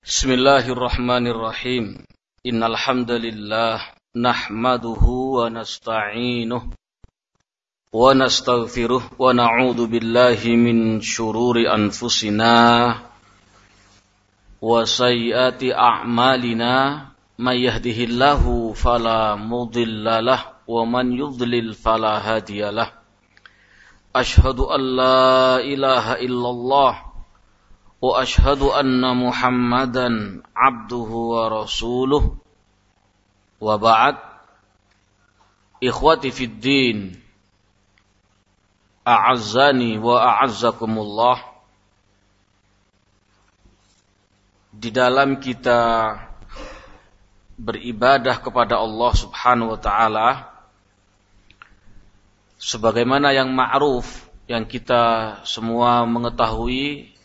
Bismillahirrahmanirrahim. Innal hamdalillah nahmaduhu wa nasta'inuhu wa nastaghfiruh wa na'udzu billahi min shururi anfusina wa sayyiati a'malina may yahdihillahu fala mudhillalah wa man yudlil fala hadiyalah. Asyhadu an la ilaha illallah wa ashhadu anna Muhammadan abduhu wa rasuluh wa ba'd. Ikhwati fid din, a'azzani wa a'azzakumullah. Di dalam kita beribadah kepada Allah Subhanahu wa taala, sebagaimana yang ma'ruf, yang kita semua mengetahui,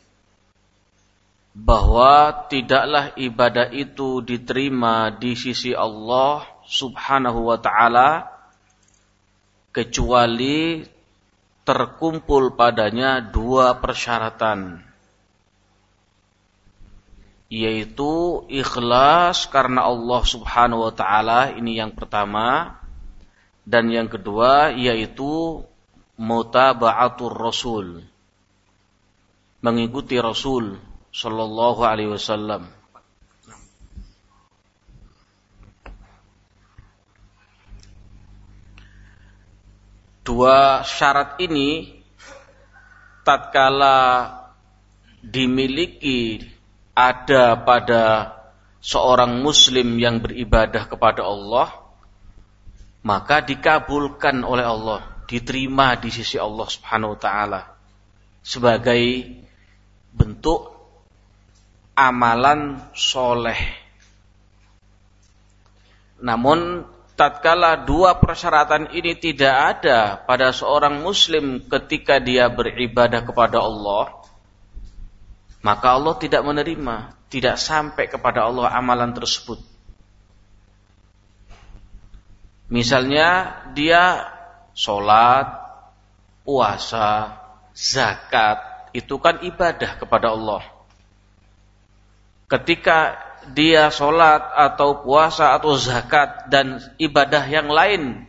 bahwa tidaklah ibadah itu diterima di sisi Allah Subhanahu wa ta'ala kecuali terkumpul padanya dua persyaratan, yaitu ikhlas karena Allah Subhanahu wa ta'ala, ini yang pertama, dan yang kedua yaitu mutaba'atur Rasul, mengikuti Rasul sallallahu alaihi wasallam. Dua syarat ini tatkala dimiliki ada pada seorang muslim yang beribadah kepada Allah, maka dikabulkan oleh Allah, diterima di sisi Allah Subhanahu wa taala sebagai bentuk amalan soleh. Namun tatkala dua persyaratan ini tidak ada pada seorang muslim ketika dia beribadah kepada Allah, maka Allah tidak menerima, tidak sampai kepada Allah amalan tersebut. Misalnya dia sholat, puasa, zakat, itu kan ibadah kepada Allah. Ketika dia sholat atau puasa atau zakat dan ibadah yang lain,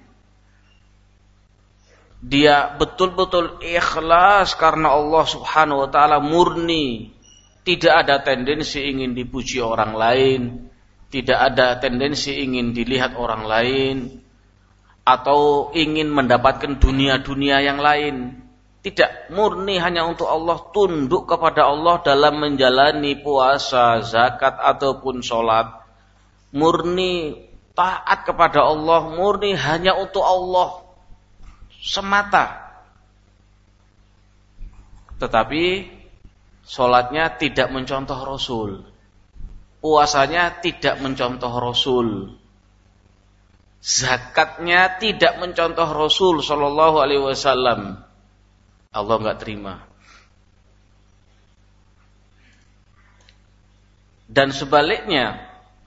dia betul-betul ikhlas karena Allah Subhanahu wa ta'ala, murni, tidak ada tendensi ingin dipuji orang lain, tidak ada tendensi ingin dilihat orang lain, atau ingin mendapatkan dunia-dunia yang lain. Tidak, murni hanya untuk Allah, tunduk kepada Allah dalam menjalani puasa, zakat ataupun sholat. Murni taat kepada Allah, murni hanya untuk Allah semata. Tetapi sholatnya tidak mencontoh Rasul, puasanya tidak mencontoh Rasul, zakatnya tidak mencontoh Rasul sallallahu alaihi wasallam. Allah enggak terima. Dan sebaliknya,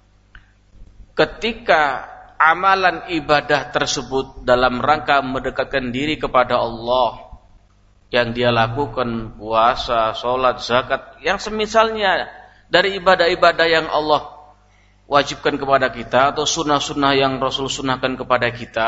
ketika amalan ibadah tersebut dalam rangka mendekatkan diri kepada Allah, yang dia lakukan puasa, sholat, zakat, yang semisalnya dari ibadah-ibadah yang Allah wajibkan kepada kita atau sunnah-sunnah yang Rasul sunnahkan kepada kita,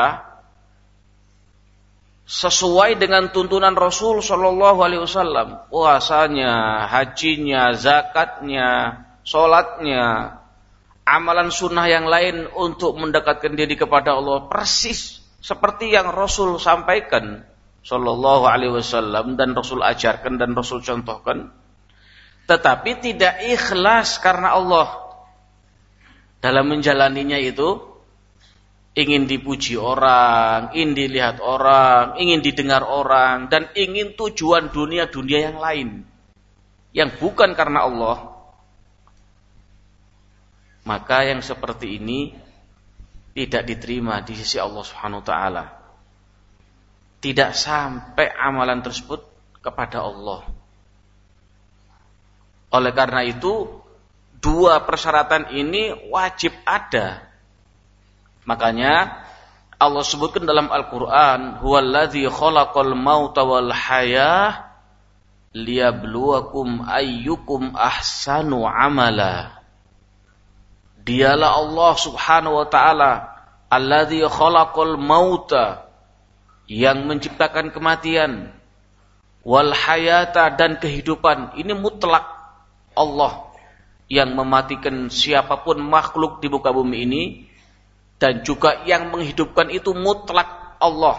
sesuai dengan tuntunan Rasul sallallahu alaihi wasallam, puasanya, hajinya, zakatnya, sholatnya, amalan sunnah yang lain untuk mendekatkan diri kepada Allah, persis seperti yang Rasul sampaikan sallallahu alaihi wasallam dan Rasul ajarkan dan Rasul contohkan, tetapi tidak ikhlas karena Allah dalam menjalaninya itu, ingin dipuji orang, ingin dilihat orang, ingin didengar orang, dan ingin tujuan dunia-dunia yang lain yang bukan karena Allah, maka yang seperti ini tidak diterima di sisi Allah Subhanahu wa taala. Tidak sampai amalan tersebut kepada Allah. Oleh karena itu, dua persyaratan ini wajib ada. Makanya Allah sebutkan dalam Al-Quran, huwallazi khalaqal mauta wal hayah liyabluwakum ayyukum ahsanu amala. Dialah Allah Subhanahu wa taala alladzi khalaqal mauta, yang menciptakan kematian, wal hayata, dan kehidupan. Ini mutlak Allah yang mematikan siapapun makhluk di muka bumi ini, dan juga yang menghidupkan itu mutlak Allah.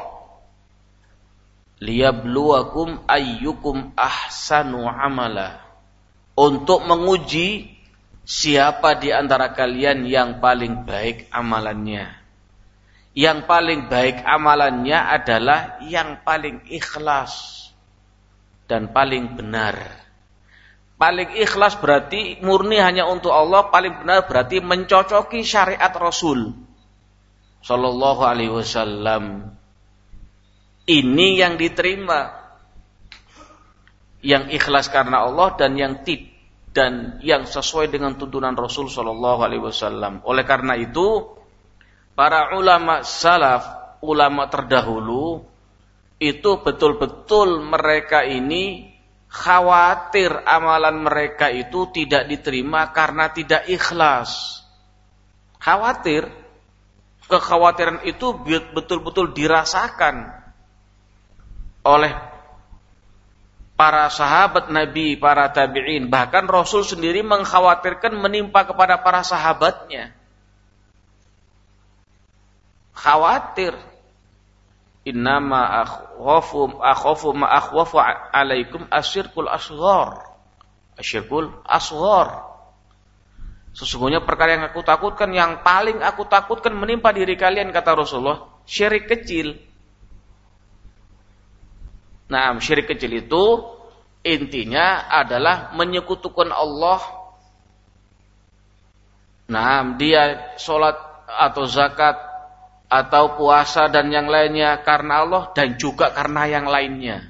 Liyabluwakum ayyukum ahsanu amala, untuk menguji siapa di antara kalian yang paling baik amalannya. Yang paling baik amalannya adalah yang paling ikhlas dan paling benar. Paling ikhlas berarti murni hanya untuk Allah, paling benar berarti mencocoki syariat Rasul sallallahu alaihi wasallam. Ini yang diterima, yang ikhlas karena Allah dan yang sesuai dengan tuntunan Rasul sallallahu alaihi wasallam. Oleh karena itu, para ulama salaf, ulama terdahulu, itu betul-betul mereka ini khawatir amalan mereka itu tidak diterima karena tidak ikhlas. Khawatir, kekhawatiran itu betul-betul dirasakan oleh para sahabat Nabi, para tabi'in. Bahkan Rasul sendiri mengkhawatirkan menimpa kepada para sahabatnya. Khawatir. Innama akhafu ma akhwafu alaikum asyirkul asghar. Asyirkul asghar. Sesungguhnya perkara yang aku takutkan, yang paling aku takutkan menimpa diri kalian, kata Rasulullah, syirik kecil. Nah, syirik kecil itu intinya adalah menyekutukan Allah. Nah, dia sholat atau zakat atau puasa dan yang lainnya karena Allah dan juga karena yang lainnya.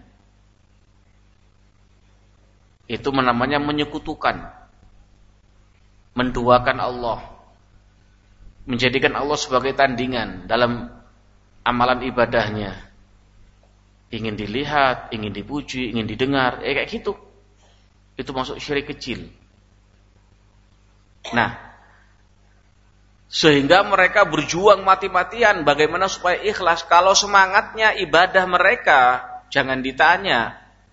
Itu namanya menyekutukan, menduakan Allah, menjadikan Allah sebagai tandingan dalam amalan ibadahnya. Ingin dilihat, ingin dipuji, ingin didengar, kayak gitu. Itu masuk syirik kecil. Nah, sehingga mereka berjuang mati-matian bagaimana supaya ikhlas. Kalau semangatnya ibadah mereka, jangan ditanya.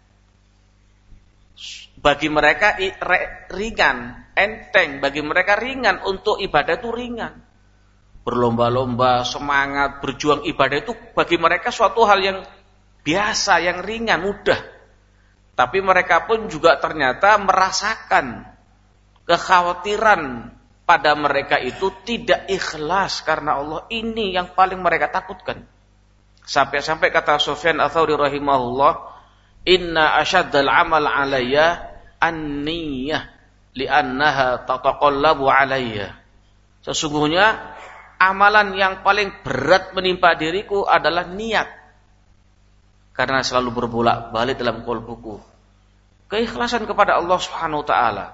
Bagi mereka ringan, enteng. Bagi mereka ringan, untuk ibadah itu ringan. Berlomba-lomba, semangat, berjuang ibadah itu bagi mereka suatu hal yang biasa, yang ringan, mudah. Tapi mereka pun juga ternyata merasakan kekhawatiran pada mereka itu tidak ikhlas karena Allah. Ini yang paling mereka takutkan. Sampai-sampai kata Sufyan Ats-Tsauri rahimahullah, inna asyaddal amal alayya an-niyyah li'annaha tataqallabu alayya. Sesungguhnya amalan yang paling berat menimpa diriku adalah niat. Karena selalu berbolak-balik dalam qalbuku keikhlasan kepada Allah Subhanahu wa taala.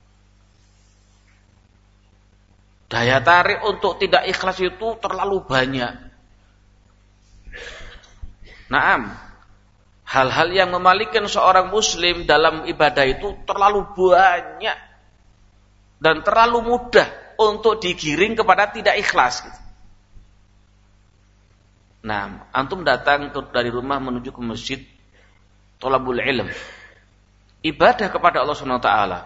Daya tarik untuk tidak ikhlas itu terlalu banyak. Naam, hal-hal yang memalingkan seorang muslim dalam ibadah itu terlalu banyak dan terlalu mudah untuk digiring kepada tidak ikhlas gitu. Nah, antum datang dari rumah menuju ke masjid, thalabul ilm, ibadah kepada Allah Subhanahu wa taala.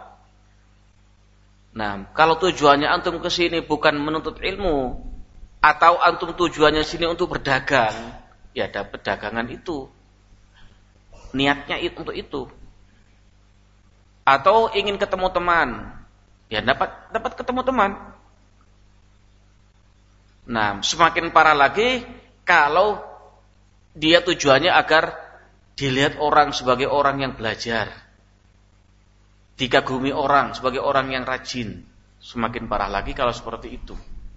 Nah, kalau tujuannya antum ke sini bukan menuntut ilmu, atau antum tujuannya sini untuk berdagang, ya dapat dagangan itu. Niatnya untuk itu. Atau ingin ketemu teman, ya dapat ketemu teman. Nah, semakin parah lagi kalau dia tujuannya agar dilihat orang sebagai orang yang belajar, dikagumi orang sebagai orang yang rajin. Semakin parah lagi kalau seperti itu.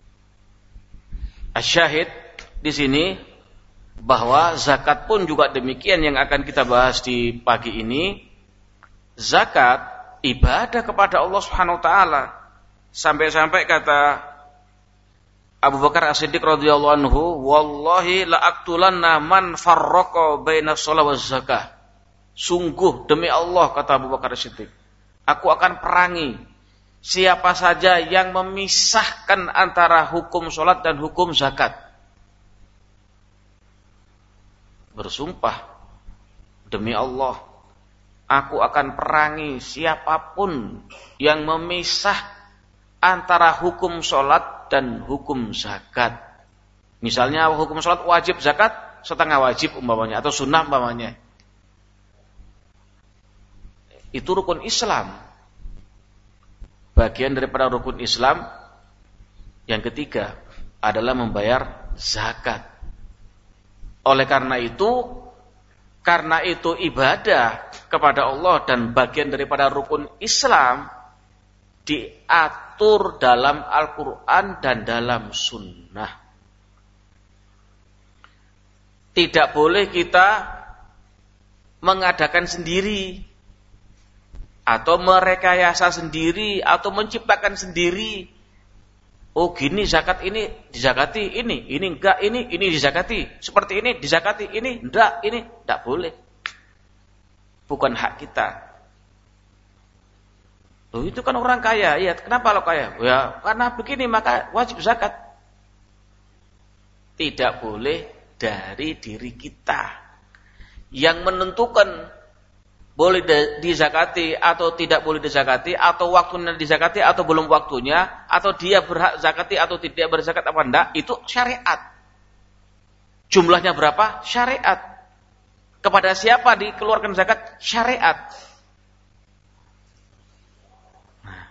Asyahid di sini bahwa zakat pun juga demikian yang akan kita bahas di pagi ini. Zakat ibadah kepada Allah Subhanahu wa taala. Sampai-sampai kata Abu Bakar As-Siddiq radhiyallahu anhu, wallahi la aqtulanna man farraqa baina shalah waz zakah. Sungguh demi Allah, kata Abu Bakar As-Siddiq, aku akan perangi siapa saja yang memisahkan antara hukum sholat dan hukum zakat, bersumpah, demi Allah, aku akan perangi siapapun yang memisah antara hukum sholat dan hukum zakat. Misalnya hukum sholat wajib, zakat setengah wajib umpamanya, atau sunnah umpamanya. Itu rukun Islam. Bagian daripada rukun Islam yang ketiga adalah membayar zakat. Oleh karena itu ibadah kepada Allah dan bagian daripada rukun Islam diatur dalam Al-Quran dan dalam sunnah. Tidak boleh kita mengadakan sendiri, atau merekayasa sendiri, atau menciptakan sendiri. Oh gini zakat ini dizakati, ini enggak, ini dizakati. Seperti ini dizakati, ini enggak, ini enggak boleh. Bukan hak kita. Loh itu kan orang kaya, ya kenapa lo kaya? Ya karena begini maka wajib zakat. Tidak boleh dari diri kita. Yang menentukan boleh dizakati atau tidak boleh dizakati, atau waktunya dizakati atau belum waktunya, atau dia berhak zakati atau tidak berzakat apa enggak, itu syariat. Jumlahnya berapa? Syariat. Kepada siapa dikeluarkan zakat? Syariat. Nah,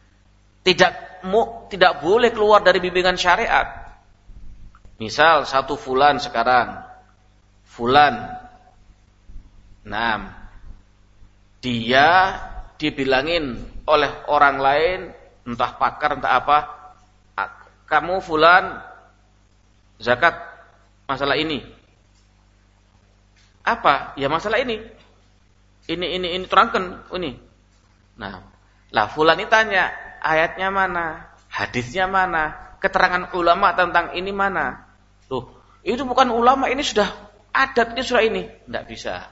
tidak boleh keluar dari bimbingan syariat. Misal satu fulan sekarang, fulan, dia dibilangin oleh orang lain, entah pakar, entah apa, kamu fulan zakat masalah ini. Apa? Ya masalah ini. Ini terangkan ini. Nah, lah fulan ini tanya, ayatnya mana? Hadisnya mana? Keterangan ulama tentang ini mana? Loh, itu bukan ulama, ini sudah adatnya sudah ini. Enggak bisa.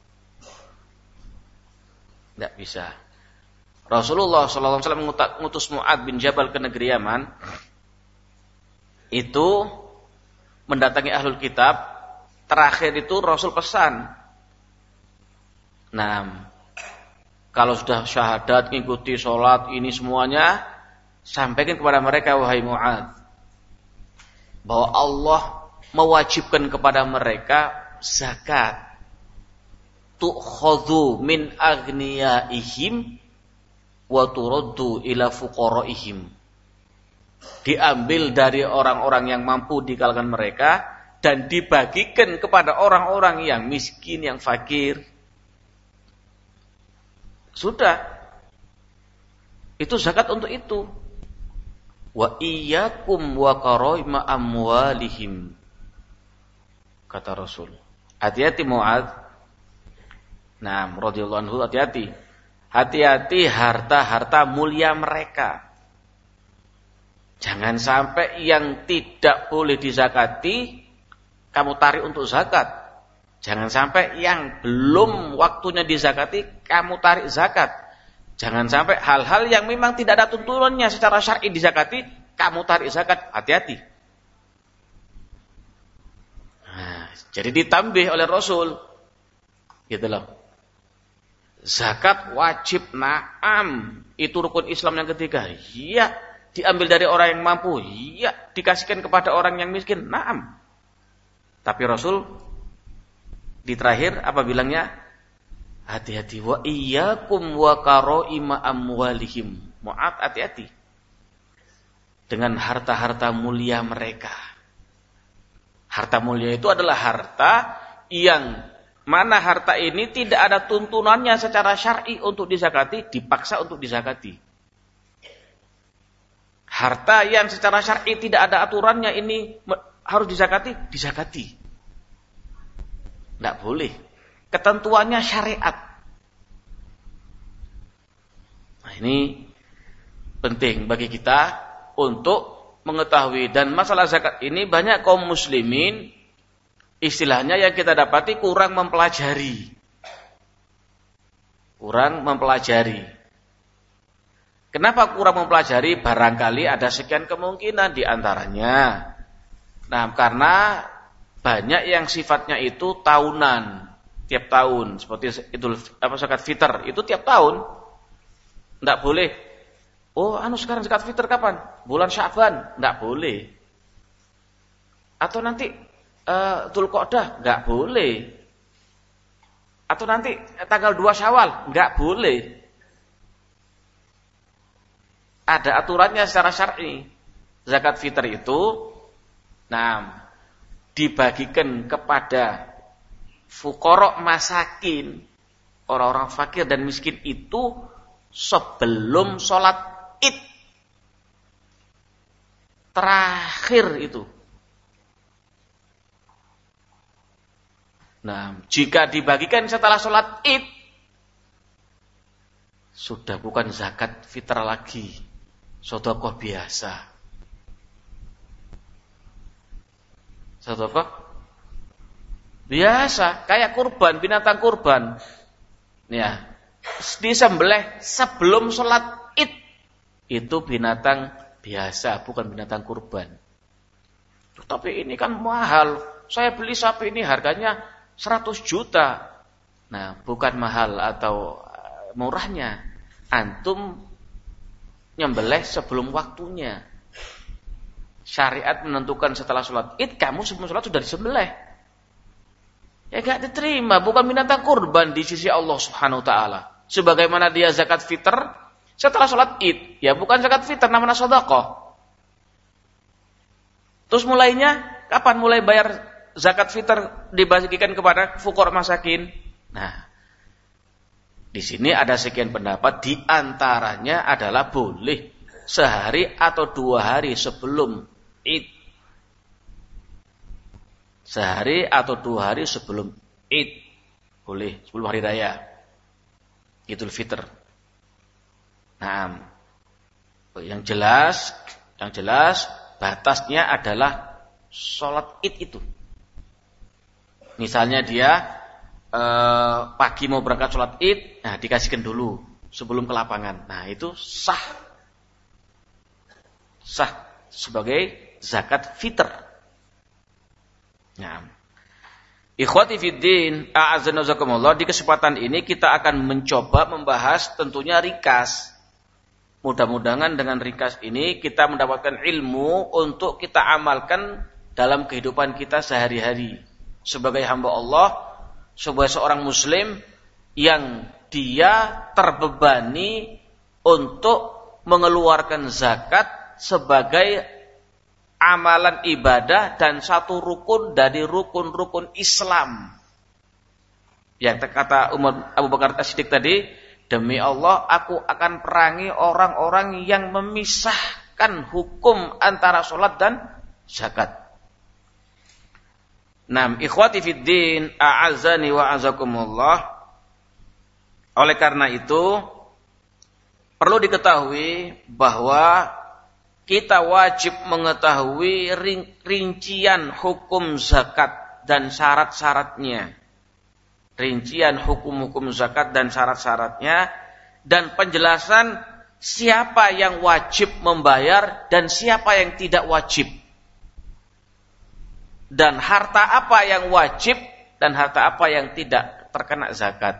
Tidak bisa. Rasulullah SAW mengutus Mu'adz bin Jabal ke negeri Yaman. Itu mendatangi ahlul kitab. Terakhir itu Rasul pesan. Nah, kalau sudah syahadat, mengikuti sholat, ini semuanya, sampaikan kepada mereka, wahai Mu'adz, bahwa Allah mewajibkan kepada mereka zakat. Tu'khadhu min aghniyaihim wa turaddu ila fuqaraihim. Diambil dari orang-orang yang mampu di kalangan mereka dan dibagikan kepada orang-orang yang miskin, yang fakir. Sudah. Itu zakat untuk itu. Wa iyyakum wa qaraima amwalihim. Kata Rasul. Hati-hati Mu'adz. Nah, radhiyallahu anhu, hati-hati. Hati-hati harta-harta mulia mereka. Jangan sampai yang tidak boleh dizakati kamu tarik untuk zakat. Jangan sampai yang belum waktunya dizakati kamu tarik zakat. Jangan sampai hal-hal yang memang tidak ada tuntunannya secara syar'i dizakati kamu tarik zakat. Hati-hati. Nah, jadi ditambih oleh Rasul. Gitu loh. Zakat wajib, na'am. Itu rukun Islam yang ketiga. Iya. Diambil dari orang yang mampu. Iya. Dikasihkan kepada orang yang miskin. Na'am. Tapi Rasul di terakhir apa bilangnya? Hati-hati. Wa iyyakum wa qaraima amwalihim. Mu'adz, hati-hati. Dengan harta-harta mulia mereka. Harta mulia itu adalah harta yang mana harta ini tidak ada tuntunannya secara syar'i untuk dizakati, dipaksa untuk dizakati. Harta yang secara syar'i tidak ada aturannya ini harus dizakati, dizakati. Tidak boleh. Ketentuannya syariat. Nah, ini penting bagi kita untuk mengetahui. Dan masalah zakat ini banyak kaum muslimin istilahnya yang kita dapati kurang mempelajari. Kenapa kurang mempelajari? Barangkali ada sekian kemungkinan di antaranya. Nah, karena banyak yang sifatnya itu tahunan, tiap tahun, seperti Idul zakat fitr itu tiap tahun. Enggak boleh. Oh, sekarang zakat fitr kapan? Bulan Sya'ban, enggak boleh. Atau nanti Dzulqa'dah, enggak boleh. Atau nanti tanggal 2 Syawal, enggak boleh. Ada aturannya secara syar'i. Zakat fitr itu dibagikan kepada fuqara masakin, orang-orang fakir dan miskin itu sebelum sholat Id. Terakhir itu. Jika dibagikan setelah sholat Id, sudah bukan zakat fitr lagi. Sedekah biasa. Sedekah biasa, kayak kurban, binatang kurban. Ya, disembelih sebelum sholat Id. Itu binatang biasa, bukan binatang kurban. Tapi ini kan mahal. Saya beli sapi ini harganya 100 juta. Nah, bukan mahal atau murahnya. Antum nyembelih sebelum waktunya. Syariat menentukan setelah sholat Id, kamu sebelum sholat sudah disembelih. Ya gak diterima, bukan binatang kurban di sisi Allah Subhanahu wa taala. Sebagaimana dia zakat fitr setelah sholat Id, ya bukan zakat fitr, namanya sedekah. Terus mulainya kapan mulai bayar zakat fitr dibagikan kepada fuqara masakin? Nah, di sini ada sekian pendapat, di antaranya adalah boleh sehari atau 2 hari sebelum Id. Sehari atau 2 hari sebelum Id. Boleh, sebelum hari raya Idul Fitr. Nah, yang jelas batasnya adalah sholat Id itu. Misalnya dia pagi mau berangkat sholat Id, dikasihkan dulu sebelum ke lapangan. Nah, itu sah sebagai zakat fitr. Nah, ikhwati fiddin, a'azzana zakumullah, di kesempatan ini kita akan mencoba membahas tentunya rikas. Mudah-mudahan dengan rikas ini kita mendapatkan ilmu untuk kita amalkan dalam kehidupan kita sehari-hari sebagai hamba Allah, sebagai seorang muslim yang dia terbebani untuk mengeluarkan zakat sebagai amalan ibadah dan satu rukun dari rukun-rukun Islam. Yang kata Umar Abu Bakar As-Siddiq tadi, demi Allah aku akan perangi orang-orang yang memisahkan hukum antara sholat dan zakat. Ikhwati fiddin, a'azzani wa a'azzakumullah. Oleh karena itu perlu diketahui bahwa kita wajib mengetahui rincian hukum zakat dan syarat-syaratnya. Rincian hukum-hukum zakat dan syarat-syaratnya, dan penjelasan siapa yang wajib membayar dan siapa yang tidak wajib. Dan harta apa yang wajib dan harta apa yang tidak terkena zakat.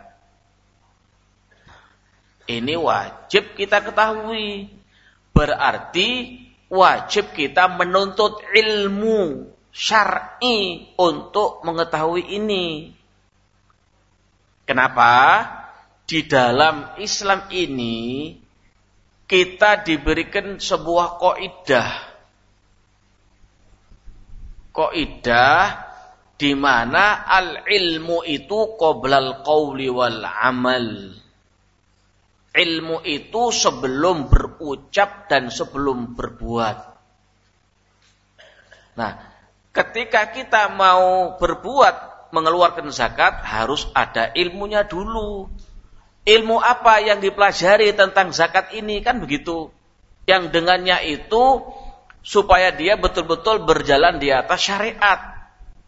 Ini wajib kita ketahui. Berarti wajib kita menuntut ilmu syar'i untuk mengetahui ini. Kenapa? Di dalam Islam ini kita diberikan sebuah kaidah. Kaidah di mana al-ilmu itu qoblal qauli wal amal. Ilmu itu sebelum berucap dan sebelum berbuat. Nah, ketika kita mau berbuat, mengeluarkan zakat, harus ada ilmunya dulu. Ilmu apa yang dipelajari tentang zakat ini, kan begitu. Yang dengannya itu supaya dia betul-betul berjalan di atas syariat.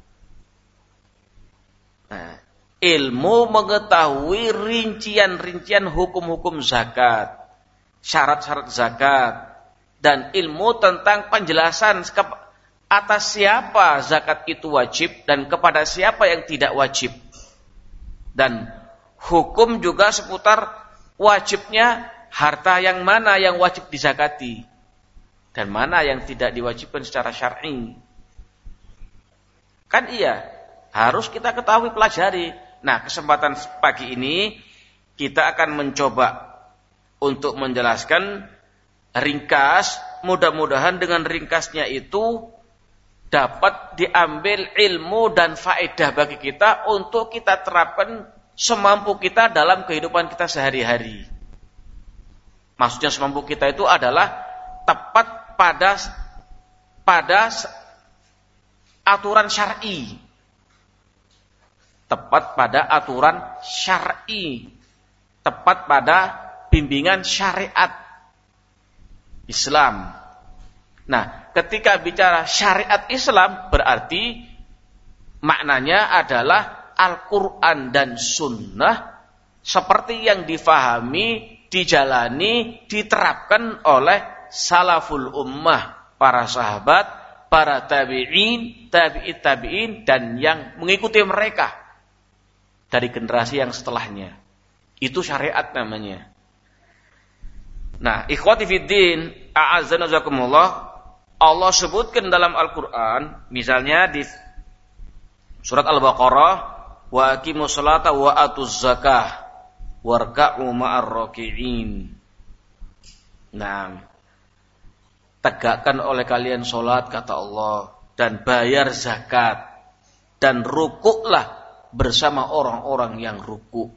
Nah, ilmu mengetahui rincian-rincian hukum-hukum zakat. syarat-syarat zakat dan ilmu tentang penjelasan atas siapa zakat itu wajib dan kepada siapa yang tidak wajib. Dan hukum juga seputar wajibnya harta yang mana yang wajib dizakati dan mana yang tidak diwajibkan secara syar'i. Kan iya, harus kita ketahui, pelajari. Nah, kesempatan pagi ini kita akan mencoba untuk menjelaskan ringkas, mudah-mudahan dengan ringkasnya itu dapat diambil ilmu dan faedah bagi kita untuk kita terapkan semampu kita dalam kehidupan kita sehari-hari. Maksudnya semampu kita itu adalah tepat pada aturan syar'i. Tepat pada aturan syar'i. Tepat pada bimbingan syariat Islam. Nah, ketika bicara syariat Islam berarti maknanya adalah Al-Quran dan Sunnah seperti yang difahami, dijalani, diterapkan oleh salaful ummah, para sahabat, para tabi'in, tabi'in, dan yang mengikuti mereka dari generasi yang setelahnya. Itu syariat namanya. Nah, ikhwati fiddin, a'azzana jazakumullah, Allah sebutkan dalam Al-Quran, misalnya di surat Al-Baqarah, wa aqimus salata wa atuz zakah warka'u ma'ar raki'in. Nah, tegakkan oleh kalian salat, kata Allah, dan bayar zakat, dan rukuklah bersama orang-orang yang rukuk.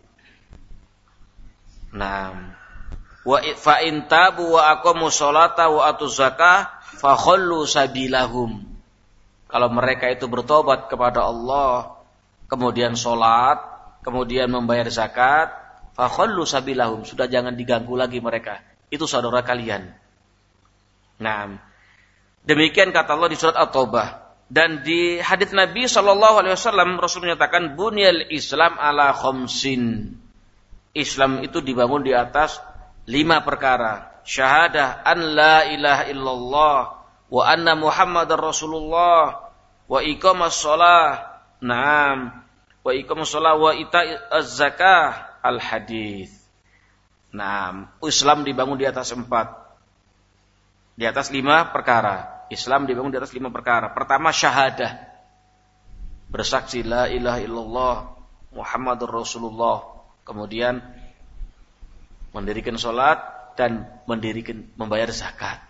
Nah, wa fa in tabu wa aqamus salata wa atuz zakah fa khallu sabilahum. Kalau mereka itu bertobat kepada Allah, kemudian sholat, kemudian membayar zakat, fa khallu sabilahum, sudah jangan diganggu lagi mereka. Itu saudara kalian. Nah, demikian kata Allah di surat At-Taubah. Dan di hadits Nabi SAW, Rasul menyatakan bunyal Islam ala khamsin. Islam itu dibangun di atas 5 perkara. Syahadah an la ilaha illallah wa anna Muhammadar Rasulullah wa iqamas shalah, na'am, wa iqamas shalah wa ita'az zakah, al hadis. Nah, Islam dibangun di atas 4. Di atas 5 perkara. Islam dibangun di atas 5 perkara. Pertama, syahadah. Bersaksi la ilaha illallah Muhammadur Rasulullah. Kemudian mendirikan salat dan membayar zakat.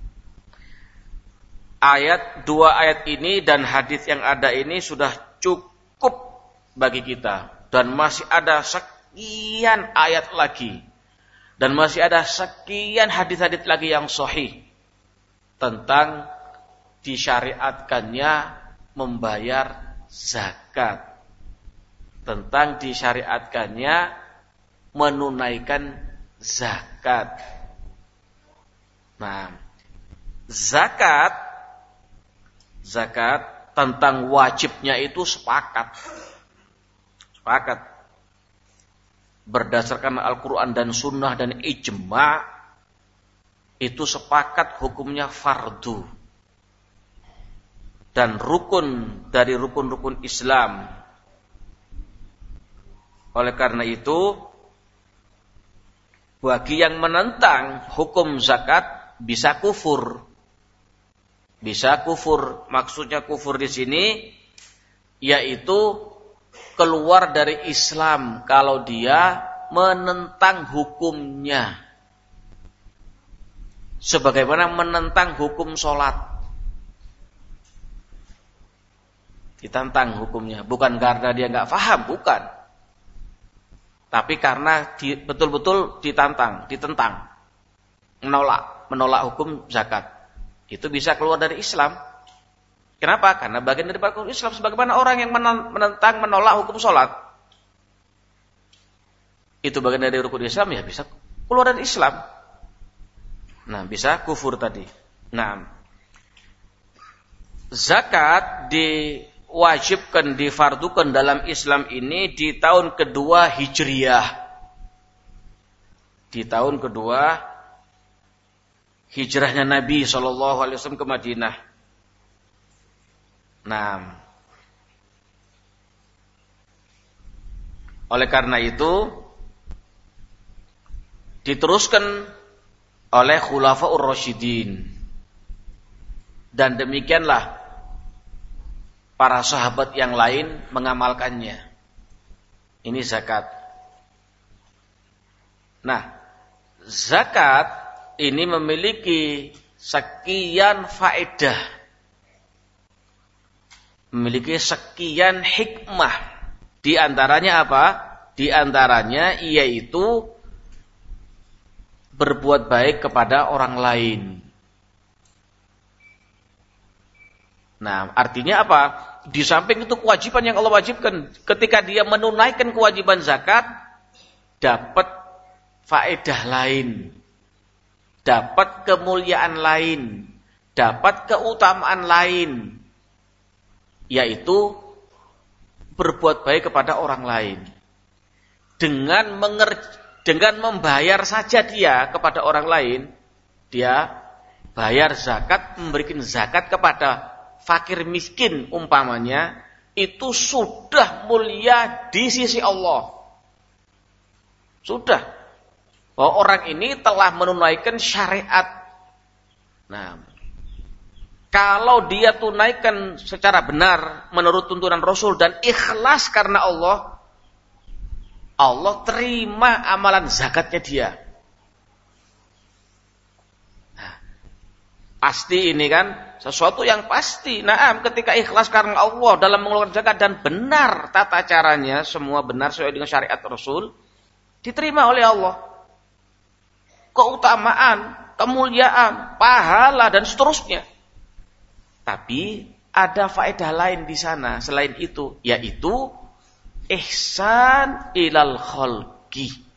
Dua ayat ini dan hadis yang ada ini sudah cukup bagi kita. Dan masih ada sekian ayat lagi. Dan masih ada sekian hadis-hadis lagi yang sahih tentang disyariatkannya membayar zakat. Tentang disyariatkannya menunaikan zakat. Nah, zakat tentang wajibnya itu sepakat. Berdasarkan Al-Quran dan Sunnah dan ijma' itu sepakat hukumnya fardu. Dan rukun dari rukun-rukun Islam. Oleh karena itu, bagi yang menentang hukum zakat bisa kufur. Bisa kufur. Maksudnya kufur di sini yaitu keluar dari Islam kalau dia menentang hukumnya. Sebagaimana menentang hukum sholat. Ditantang hukumnya. Bukan karena dia nggak paham, bukan. Tapi karena betul-betul ditentang. Menolak hukum zakat. Itu bisa keluar dari Islam. Kenapa? Karena bagian dari hukum Islam. Sebagaimana orang yang menolak hukum sholat. Itu bagian dari rukun Islam, ya bisa keluar dari Islam. Nah, bisa kufur tadi. Nah, zakat diwajibkan, difardukan dalam Islam ini di tahun kedua Hijriyah. Di tahun kedua hijrahnya Nabi SAW ke Madinah. Nah, oleh karena itu diteruskan oleh Khulafaur Rasyidin, dan demikianlah para sahabat yang lain mengamalkannya. Ini zakat. Nah, zakat ini memiliki sekian faedah, memiliki sekian hikmah. Di antaranya apa? Di antaranya yaitu berbuat baik kepada orang lain. Nah, artinya apa? Di samping itu kewajiban yang Allah wajibkan, ketika dia menunaikan kewajiban zakat, dapat faedah lain, dapat kemuliaan lain, dapat keutamaan lain, yaitu berbuat baik kepada orang lain. Dengan membayar saja dia kepada orang lain, dia bayar zakat, memberikan zakat kepada fakir miskin umpamanya, itu sudah mulia di sisi Allah. Sudah. Bahwa orang ini telah menunaikan syariat. Nah, kalau dia tunaikan secara benar menurut tuntunan Rasul dan ikhlas karena Allah, Allah terima amalan zakatnya dia. Pasti ini kan sesuatu yang pasti. Naam, ketika ikhlas karena Allah dalam mengeluarkan zakat dan benar tata caranya, semua benar sesuai dengan syariat Rasul, diterima oleh Allah. Keutamaan, kemuliaan, pahala dan seterusnya. Tapi ada faedah lain di sana selain itu, yaitu ihsan ilal khalqi.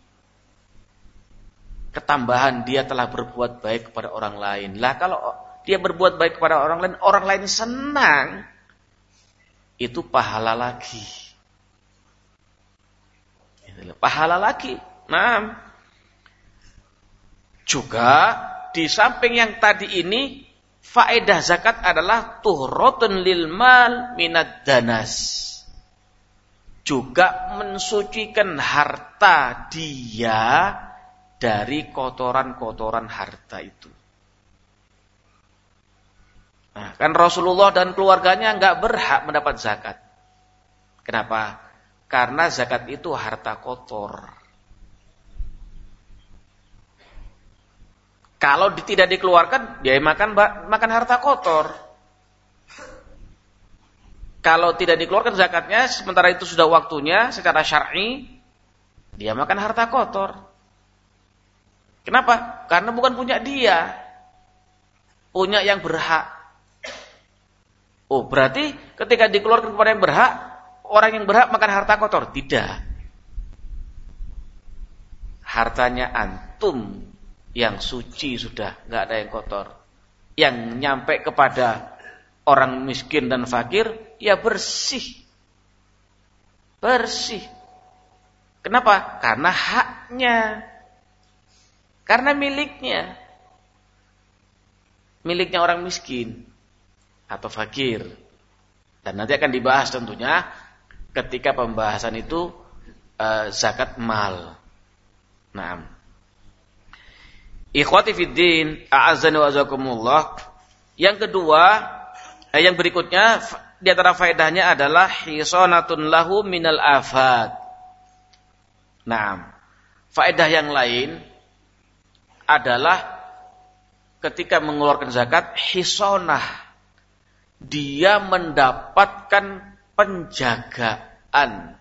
Ketambahan dia telah berbuat baik kepada orang lain. Lah kalau dia berbuat baik kepada orang lain senang, itu pahala lagi. Pahala lagi. Nah, juga di samping yang tadi ini, faedah zakat adalah tuhratun lil mal minad danas. Juga mensucikan harta dia dari kotoran-kotoran harta itu. Nah, kan Rasulullah dan keluarganya enggak berhak mendapat zakat. Kenapa? Karena zakat itu harta kotor. Kalau tidak dikeluarkan, dia makan harta kotor. Kalau tidak dikeluarkan zakatnya, sementara itu sudah waktunya secara syar'i, dia makan harta kotor. Kenapa? Karena bukan punya dia. Punya yang berhak. Oh, berarti ketika dikeluarkan kepada yang berhak, orang yang berhak makan harta kotor? Tidak. Hartanya antum yang suci sudah, enggak ada yang kotor. Yang nyampe kepada orang miskin dan fakir, ya bersih. Bersih. Kenapa? Karena haknya. Karena miliknya. Miliknya orang miskin atau fakir. Dan nanti akan dibahas tentunya ketika pembahasan itu zakat mal. Naam. Ikhwati fiddin, a'azzani wa azakumullah. Yang kedua, yang berikutnya di antara faedahnya adalah hisanatun lahu minal afat. Naam. Faedah yang lain adalah ketika mengeluarkan zakat, hisonah, dia mendapatkan penjagaan,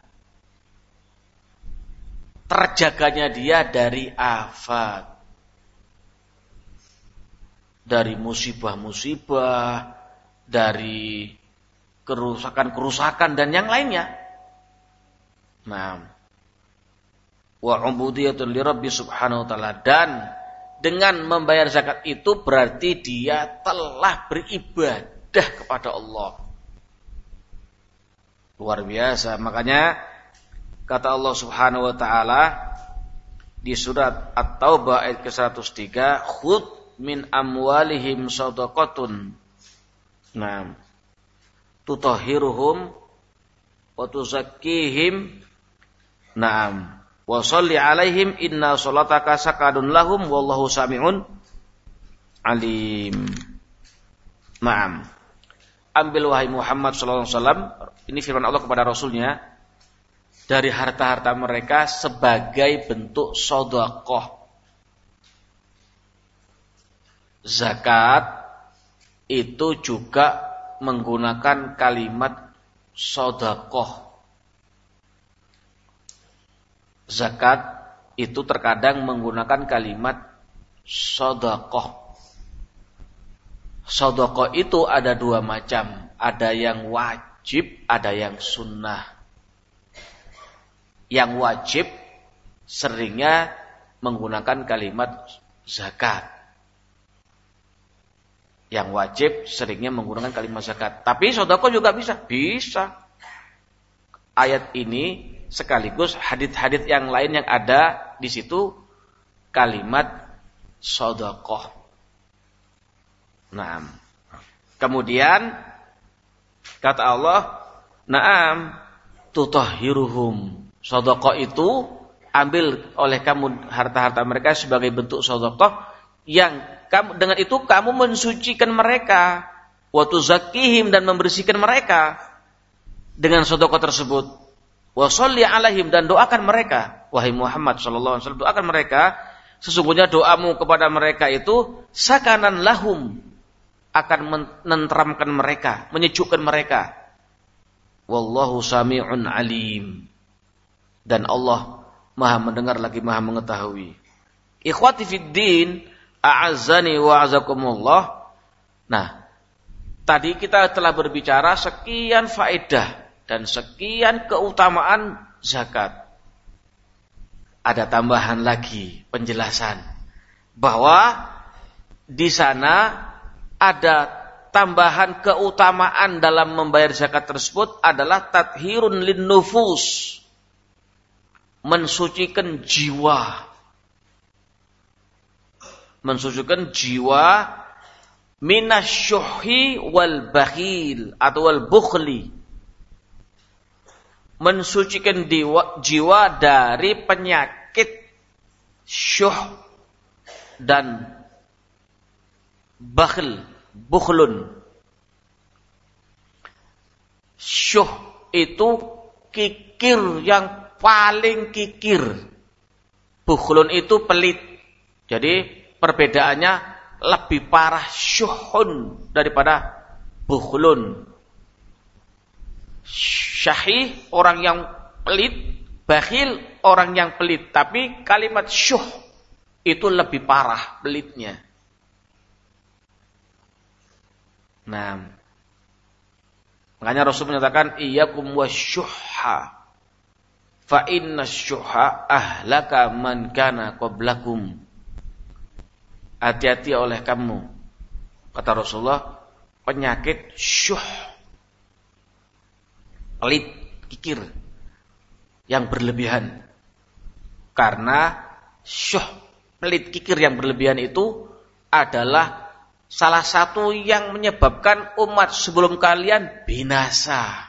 terjaganya dia dari afat, dari musibah-musibah, dari kerusakan-kerusakan dan yang lainnya. Nah, wa ubudiyatun li Rabbi subhanahu wa ta'ala, dan dengan membayar zakat itu berarti dia telah beribadah kepada Allah. Luar biasa. Makanya kata Allah Subhanahu wa taala di surat At-Taubah ayat ke-103, "Khudh min amwalihim shadaqatun. Nah, tutahhiruhum wa tuzakkihim. Naam. Wa sholli alaihim inna sholataka sakanun lahum wallahu sami'un alim. Naam. Ambil wahai Muhammad sallallahu alaihi wasallam, ini firman Allah kepada Rasulnya, dari harta-harta mereka sebagai bentuk sedekah. Zakat itu juga menggunakan kalimat sedekah. Zakat itu terkadang menggunakan kalimat sedekah. Sedekah itu ada dua macam, ada yang wajib, ada yang sunnah. Yang wajib seringnya menggunakan kalimat zakat. Yang wajib seringnya menggunakan kalimat zakat. Tapi sedekah juga bisa. Bisa. Ayat ini sekaligus hadits-hadits yang lain yang ada di situ kalimat sedekah. Naam. Kemudian kata Allah, "Naam tutahhiruhum." Sedekah itu ambil oleh kamu harta-harta mereka sebagai bentuk sedekah yang kamu, dengan itu kamu mensucikan mereka, wa tuzakkihim, dan membersihkan mereka dengan sedekah tersebut. Wa sholli alaihim, dan doakan mereka, wahai Muhammad sallallahu alaihi wasallam, doakan mereka, sesungguhnya doamu kepada mereka itu sakanan lahum, akan menenteramkan mereka, menyejukkan mereka. Wallahu sami'un alim, dan Allah Maha mendengar lagi Maha mengetahui. Ikhwati fid din, a'azzani wa a'azakumullah. Nah, tadi kita telah berbicara sekian faedah dan sekian keutamaan zakat. Ada tambahan lagi penjelasan bahwa di sana ada tambahan keutamaan dalam membayar zakat tersebut adalah tathhirun lin nufus, mensucikan jiwa. Mensucikan jiwa minasyuhi wal bakhil atau wal bukhli. Mensucikan jiwa dari penyakit syuh dan bakhl, bukhlun. Syuh itu kikir yang paling kikir. Bukhlun itu pelit. Jadi perbedaannya lebih parah syuhun daripada bukhlun. Syahih orang yang pelit, bakhil orang yang pelit. Tapi kalimat syuh itu lebih parah pelitnya. Nah, makanya Rasul menyatakan iyyakum wasyuhha fa inna syuhha ahlaka man kana qablakum. Hati-hati oleh kamu, kata Rasulullah, penyakit syuh, pelit, kikir yang berlebihan. Karena syuh, pelit, kikir yang berlebihan itu adalah salah satu yang menyebabkan umat sebelum kalian binasa.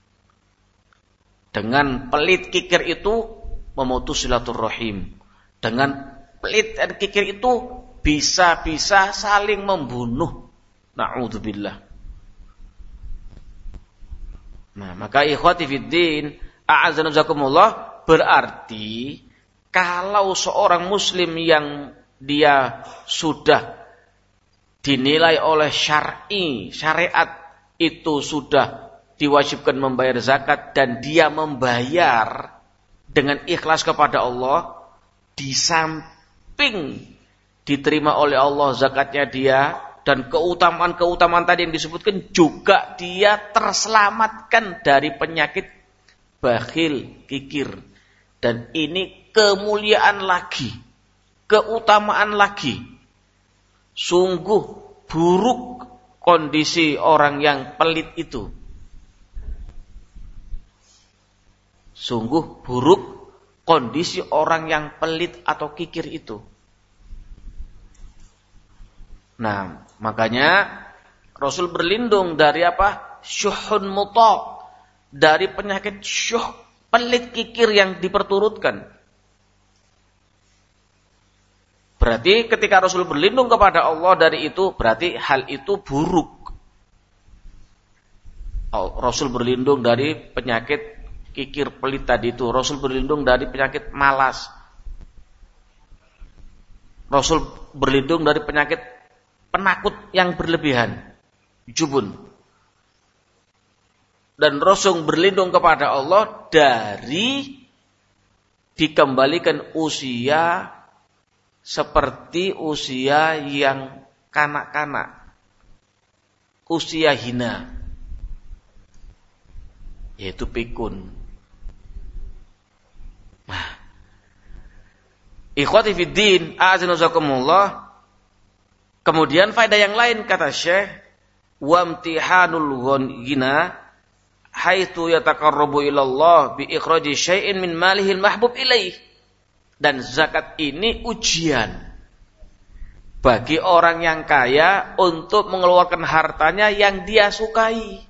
Dengan pelit, kikir itu memutus silaturahim. Dengan pelit dan kikir itu bisa-bisa saling membunuh. Na'udzubillah. Nah, maka ikhwati fiddin, a'azzanakumullah, berarti kalau seorang muslim yang dia sudah dinilai oleh syariat itu sudah diwajibkan membayar zakat dan dia membayar dengan ikhlas kepada Allah, di samping diterima oleh Allah zakatnya dia dan keutamaan-keutamaan tadi yang disebutkan, juga dia terselamatkan dari penyakit bakhil, kikir. Dan ini kemuliaan lagi, keutamaan lagi. Sungguh buruk kondisi orang yang pelit itu. Sungguh buruk kondisi orang yang pelit atau kikir itu. Nah, makanya Rasul berlindung dari apa? Syuhun muta, dari penyakit syuh, pelit kikir yang diperturutkan. Berarti ketika Rasul berlindung kepada Allah dari itu, berarti hal itu buruk. Rasul berlindung dari penyakit kikir pelit tadi itu. Rasul berlindung dari penyakit malas. Rasul berlindung dari penyakit penakut yang berlebihan, jubun. Dan Rasul berlindung kepada Allah dari dikembalikan usia seperti usia yang kanak-kanak, usia hina, yaitu pikun. Nah, ikhwati fiddin, a'azanuzakumullah. Kemudian faedah yang lain kata Syekh, wamtihanul ghina haitsu yataqarrabu ila Allah bi ikhraji syai'in min malihil mahbub ilaih. Dan zakat ini ujian bagi orang yang kaya untuk mengeluarkan hartanya yang dia sukai.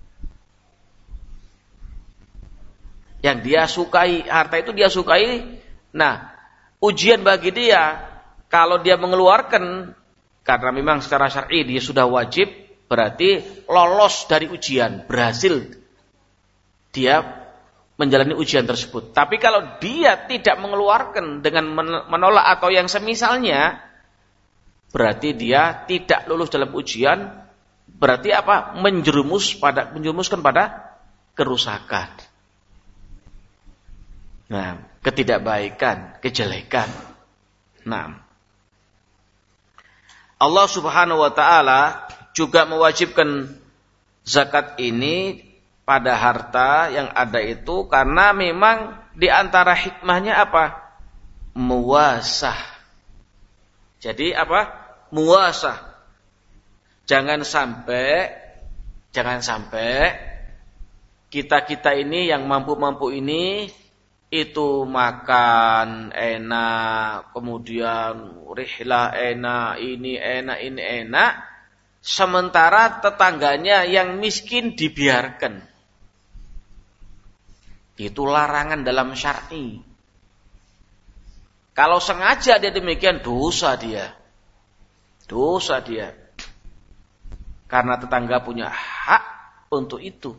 Yang dia sukai, harta itu dia sukai. Nah, ujian bagi dia kalau dia mengeluarkan, karena memang secara syar'i dia sudah wajib, berarti lolos dari ujian, berhasil dia menjalani ujian tersebut. Tapi kalau dia tidak mengeluarkan dengan menolak atau yang semisalnya, berarti dia tidak lulus dalam ujian. Berarti apa? Menjerumuskan pada kerusakan. Nah, ketidakbaikan, kejelekan. Nah, Allah Subhanahu wa taala juga mewajibkan zakat ini pada harta yang ada itu karena memang di antara hikmahnya apa? Muwasah. Jadi apa? Muwasah. Jangan sampai kita ini yang mampu-mampu ini itu makan enak, kemudian rihlah enak, ini enak, sementara tetangganya yang miskin dibiarkan. Itu larangan dalam syar'i. Kalau sengaja dia demikian, dosa dia. Karena tetangga punya hak untuk itu.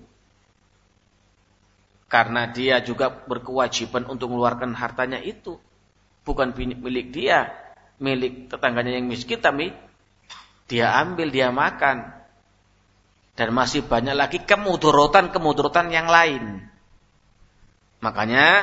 Karena dia juga berkewajiban untuk mengeluarkan hartanya itu. Bukan milik dia, milik tetangganya yang miskin, tapi dia ambil, dia makan. Dan masih banyak lagi kemudaratan yang lain. Makanya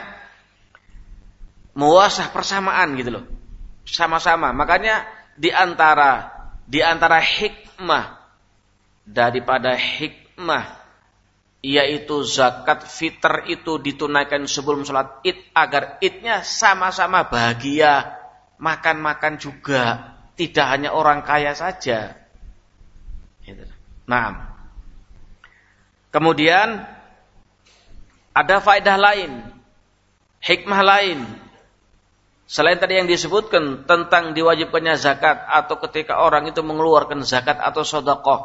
muwasah persamaan gitu loh. Sama-sama. Makanya di antara hikmah daripada hikmah yaitu zakat fitr itu ditunaikan sebelum sholat id agar idnya sama-sama bahagia, makan-makan juga, tidak hanya orang kaya saja. Nah, kemudian ada faedah lain, hikmah lain selain tadi yang disebutkan tentang diwajibkannya zakat atau ketika orang itu mengeluarkan zakat atau sedekah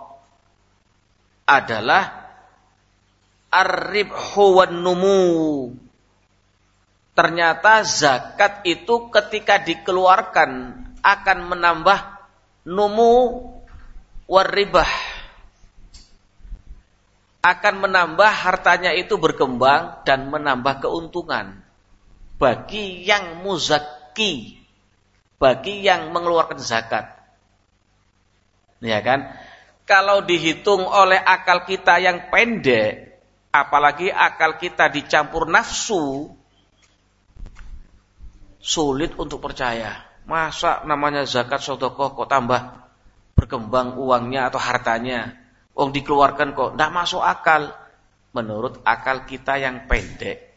adalah ar-ribhu wan numu. Ternyata zakat itu ketika dikeluarkan akan menambah numu war ribah. Akan menambah hartanya itu berkembang dan menambah keuntungan bagi yang muzakki, bagi yang mengeluarkan zakat. Ya kan? Kalau dihitung oleh akal kita yang pendek, apalagi akal kita dicampur nafsu, sulit untuk percaya. Masa namanya zakat sedekah kok tambah berkembang uangnya atau hartanya? Wong dikeluarkan kok tidak masuk akal. Menurut akal kita yang pendek.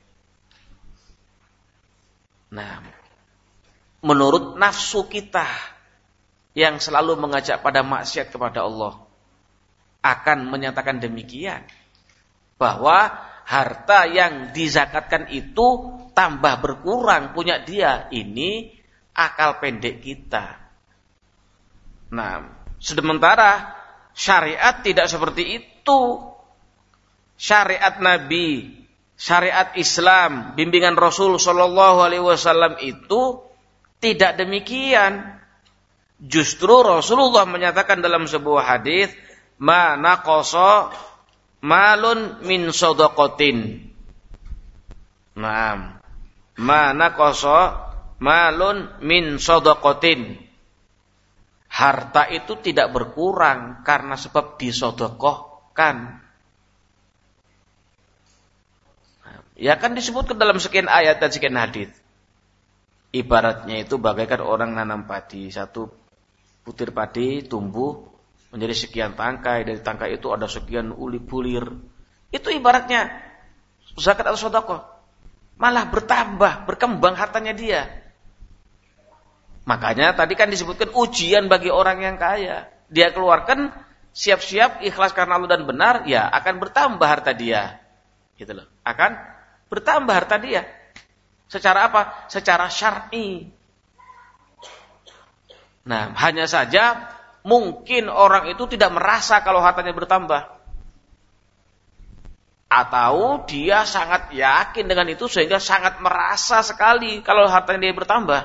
Nah, menurut nafsu kita yang selalu mengajak pada maksiat kepada Allah akan menyatakan demikian. Bahwa harta yang dizakatkan itu tambah berkurang punya dia. Ini akal pendek kita. Nah, Sementara syariat tidak seperti itu. Syariat Nabi, syariat Islam, bimbingan Rasul sallallahu alaihi wasallam itu tidak demikian. Justru Rasulullah menyatakan dalam sebuah hadis, "Ma naqasa malun min shadaqatin." Naam. Ma naqasa malun min shadaqatin. Harta itu tidak berkurang karena sebab disedekahkan. Ya kan disebutkan dalam sekian ayat dan sekian hadis. Ibaratnya itu bagaikan orang nanam padi. Satu butir padi tumbuh menjadi sekian tangkai. Dari tangkai itu ada sekian uli bulir. Itu ibaratnya zakat atau sedekah. Malah bertambah, berkembang hartanya dia. Makanya tadi kan disebutkan ujian bagi orang yang kaya. Dia keluarkan siap-siap ikhlas karena Allah dan benar, ya akan bertambah harta dia. Gitu loh. Akan bertambah harta dia. Secara apa? Secara syar'i. Nah, hanya saja mungkin orang itu tidak merasa kalau hartanya bertambah. Atau dia sangat yakin dengan itu sehingga sangat merasa sekali kalau hartanya dia bertambah.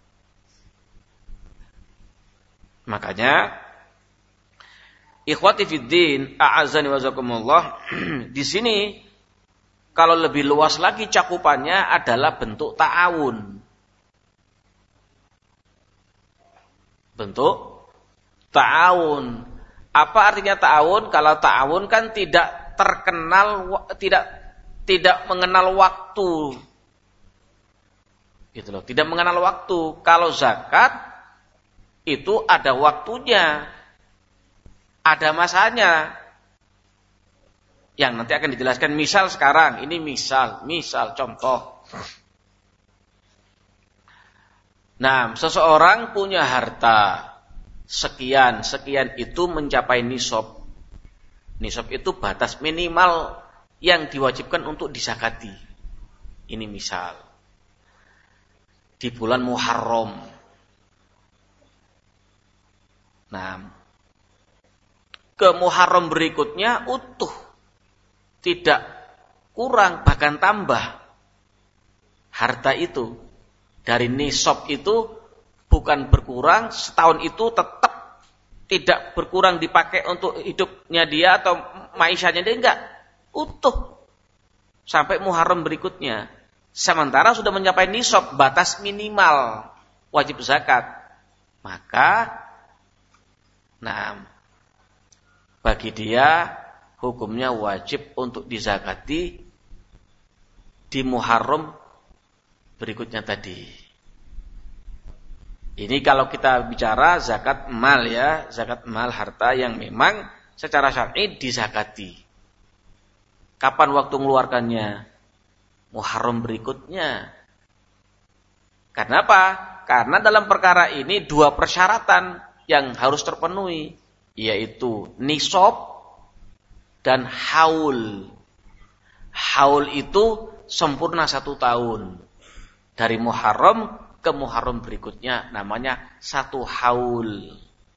Makanya ikhwati fiddin, a'azzani wa jazakumullah, di sini kalau lebih luas lagi cakupannya adalah bentuk ta'awun. Bentuk ta'awun. Apa artinya ta'awun? Kalau ta'awun kan tidak terkenal, tidak mengenal waktu. Gitu loh, tidak mengenal waktu. Kalau zakat itu ada waktunya. Ada masanya. Yang nanti akan dijelaskan, misal sekarang, ini misal contoh. Nah, seseorang punya harta sekian itu mencapai nisab. Nisab itu batas minimal yang diwajibkan untuk disakati. Ini misal. Di bulan Muharram. Nah, ke Muharram berikutnya utuh. Tidak kurang, bahkan tambah. Harta itu dari nisab itu bukan berkurang, setahun itu tetap tidak berkurang dipakai untuk hidupnya dia atau maishannya dia, enggak. Utuh. Sampai Muharram berikutnya. Sementara sudah mencapai nisab, batas minimal wajib zakat. Maka, bagi dia hukumnya wajib untuk dizakati di Muharram berikutnya tadi. Ini kalau kita bicara zakat mal ya, zakat mal harta yang memang secara syar'i dizakati. Kapan waktu mengeluarkannya? Muharram berikutnya. Karena apa? Karena dalam perkara ini dua persyaratan yang harus terpenuhi, yaitu nisab dan haul. Haul itu sempurna 1 tahun. Dari Muharram ke Muharram berikutnya namanya 1 haul.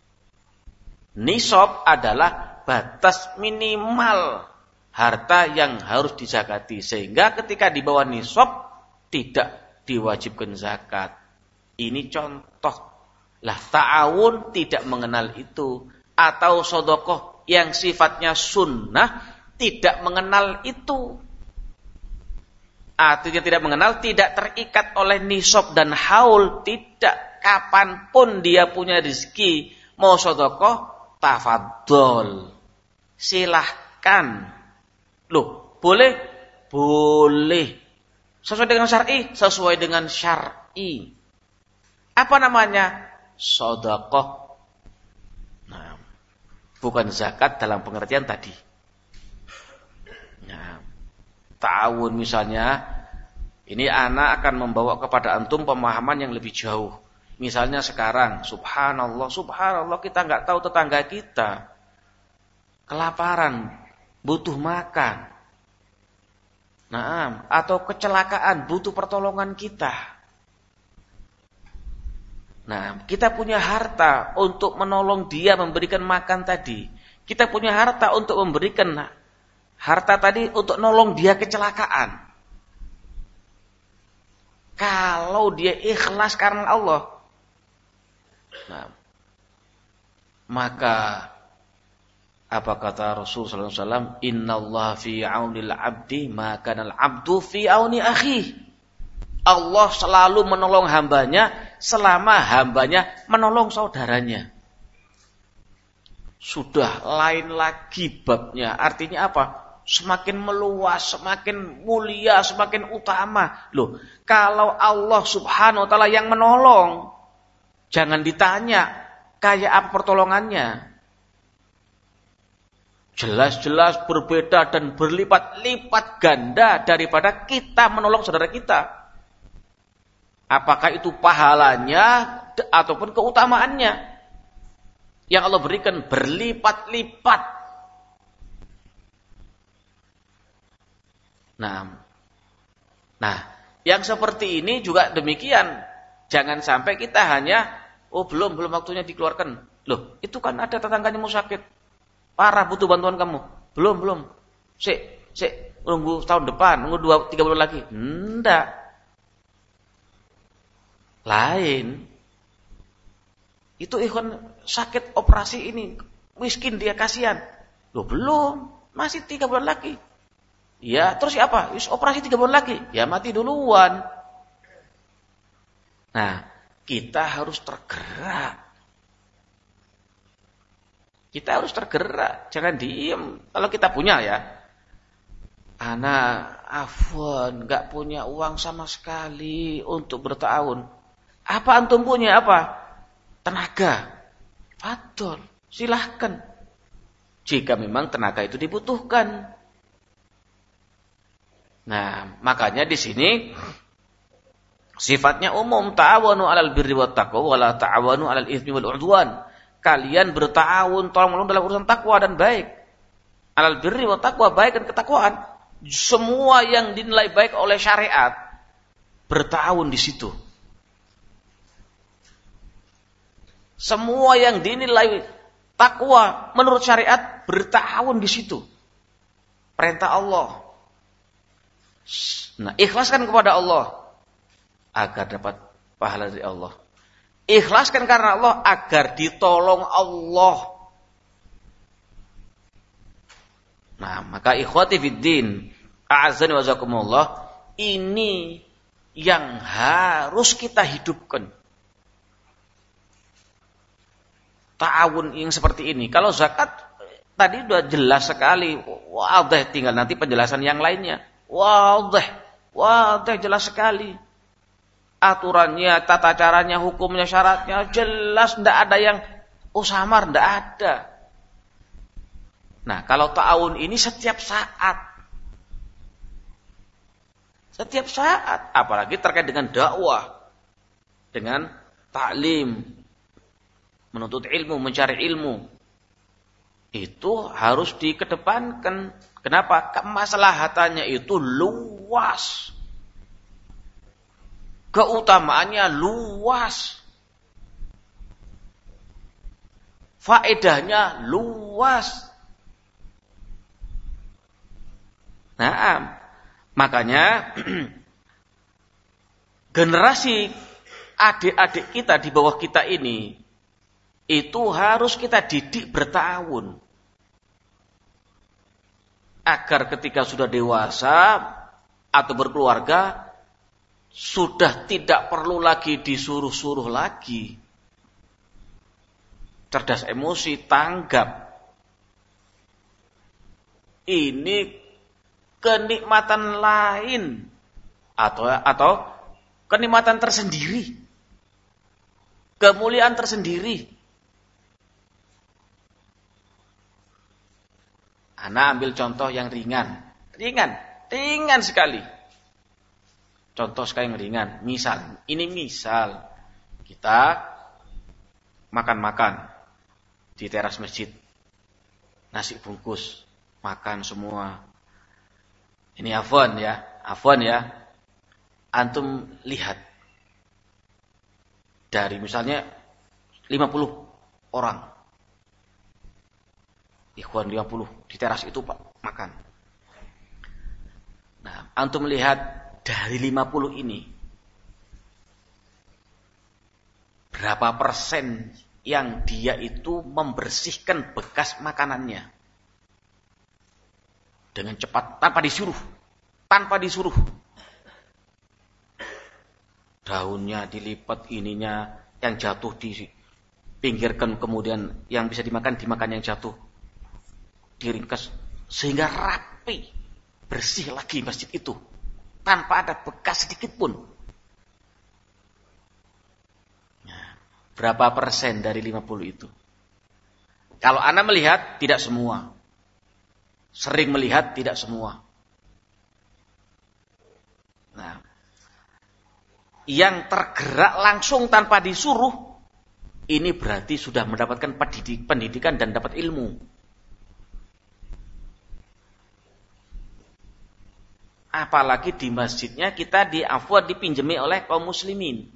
Nisab adalah batas minimal harta yang harus dizakati. Sehingga ketika di bawah nisab tidak diwajibkan zakat. Ini contoh. Lah ta'awun tidak mengenal itu. Atau sedekah yang sifatnya sunnah tidak mengenal itu. Artinya tidak mengenal, tidak terikat oleh nisab dan haul, tidak. Kapanpun dia punya rezeki, mau sedekah, tafadhol. Silahkan. Loh, boleh? Boleh. Sesuai dengan syar'i? Sesuai dengan syar'i. Apa namanya? Sedekah. Nah, bukan zakat dalam pengertian tadi. Nah, ta'awun misalnya, ini anak akan membawa kepada antum pemahaman yang lebih jauh. Misalnya sekarang, subhanallah kita nggak tahu tetangga kita kelaparan, butuh makan. Atau kecelakaan, butuh pertolongan kita. Nah, kita punya harta untuk menolong dia memberikan makan tadi. Kita punya harta untuk memberikan harta tadi untuk nolong dia kecelakaan. Kalau dia ikhlas karena Allah, nah, maka apa kata Rasul sallallahu alaihi wasallam? Innallaha fi aunil 'abdi ma kana al-'abdu fi auni akhihi. Allah selalu menolong hambanya selama hambanya menolong saudaranya. Sudah lain lagi babnya. Artinya apa? Semakin meluas, semakin mulia, semakin utama. Loh, kalau Allah Subhanahu wa taala yang menolong, jangan ditanya kayak apa pertolongannya. Jelas-jelas berbeda dan berlipat-lipat ganda daripada kita menolong saudara kita. Apakah itu pahalanya ataupun keutamaannya yang Allah berikan berlipat-lipat. Nah, yang seperti ini juga demikian. Jangan sampai kita hanya, belum waktunya dikeluarkan. Loh, itu kan ada tetangganya mau sakit, parah butuh bantuan kamu. Belum. Sik, nunggu tahun depan, nunggu 2-3 bulan lagi. Enggak. Lain. Itu ikhwan sakit operasi ini, miskin dia, kasihan. Loh, belum, masih 3 bulan lagi. Ya, terus apa? Operasi 3 bulan lagi. Ya mati duluan. Nah, kita harus tergerak. Jangan diem. Kalau kita punya ya, anak afwan, gak punya uang sama sekali untuk bertahun. Apa antum punya apa? Tenaga. Fadol, silahkan. Jika memang tenaga itu dibutuhkan. Nah, makanya di sini sifatnya umum, ta'awanu 'alal birri wat taqwa wa la ta'awanu 'alal itsmi wal 'udwan. Kalian berta'awun tolong-menolong dalam urusan takwa dan baik. 'Alal birri wat taqwa, baik dan ketakwaan. Semua yang dinilai baik oleh syariat berta'awun di situ. Semua yang dinilai takwa menurut syariat berta'awun di situ. Perintah Allah. Nah, ikhlaskan kepada Allah agar dapat pahala dari Allah. Ikhlaskan karena Allah agar ditolong Allah. Nah, maka ikhwati fiddin, a'azzani wa jazakumullah, ini yang harus kita hidupkan. Ta'awun yang seperti ini. Kalau zakat tadi sudah jelas sekali. Wadah, tinggal nanti penjelasan yang lainnya. Wadah, jelas sekali. Aturannya, tata caranya, hukumnya, syaratnya jelas, tidak ada yang samar, tidak ada. Nah, kalau ta'awun ini setiap saat, apalagi terkait dengan dakwah, dengan ta'lim, menuntut ilmu, mencari ilmu, itu harus dikedepankan. Kenapa? Kemaslahatannya itu luas. Keutamaannya luas. Faedahnya luas. Nah, makanya generasi adik-adik kita di bawah kita ini itu harus kita didik bertahun. Agar ketika sudah dewasa atau berkeluarga, sudah tidak perlu lagi disuruh-suruh lagi. Cerdas emosi, tanggap. Ini kenikmatan lain atau kenikmatan tersendiri. Kemuliaan tersendiri. Ana ambil contoh yang ringan sekali. Contoh sekali yang ringan. Misal kita makan di teras masjid, nasi bungkus, makan semua. Ini afwan ya. Antum lihat, dari misalnya 50 orang. Ikhwan 50 di teras itu Pak makan. Nah, antum melihat dari 50 ini berapa persen yang dia itu membersihkan bekas makanannya dengan cepat tanpa disuruh. Daunnya dilipat, ininya yang jatuh dipinggirkan, kemudian yang bisa dimakan yang jatuh diringkas sehingga rapi, bersih lagi masjid itu tanpa ada bekas sedikit pun. Nah, berapa persen dari 50 itu? Kalau Anda melihat tidak semua, sering melihat tidak semua. Nah, yang tergerak langsung tanpa disuruh, ini berarti sudah mendapatkan pendidikan dan dapat ilmu. Apalagi di masjidnya kita dipinjami oleh kaum muslimin.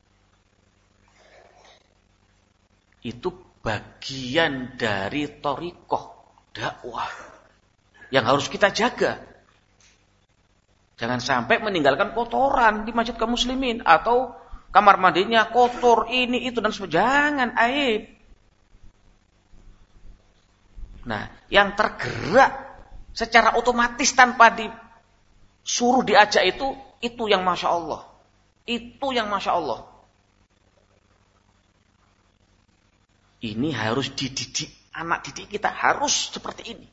Itu bagian dari thariqah dakwah yang harus kita jaga. Jangan sampai meninggalkan kotoran di masjid kaum muslimin atau kamar mandinya kotor, ini itu dan sebagainya. Jangan, aib. Nah, yang tergerak secara otomatis tanpa disuruh diajak itu yang Masya Allah. Itu yang Masya Allah. Ini harus dididik, anak didik kita harus seperti ini.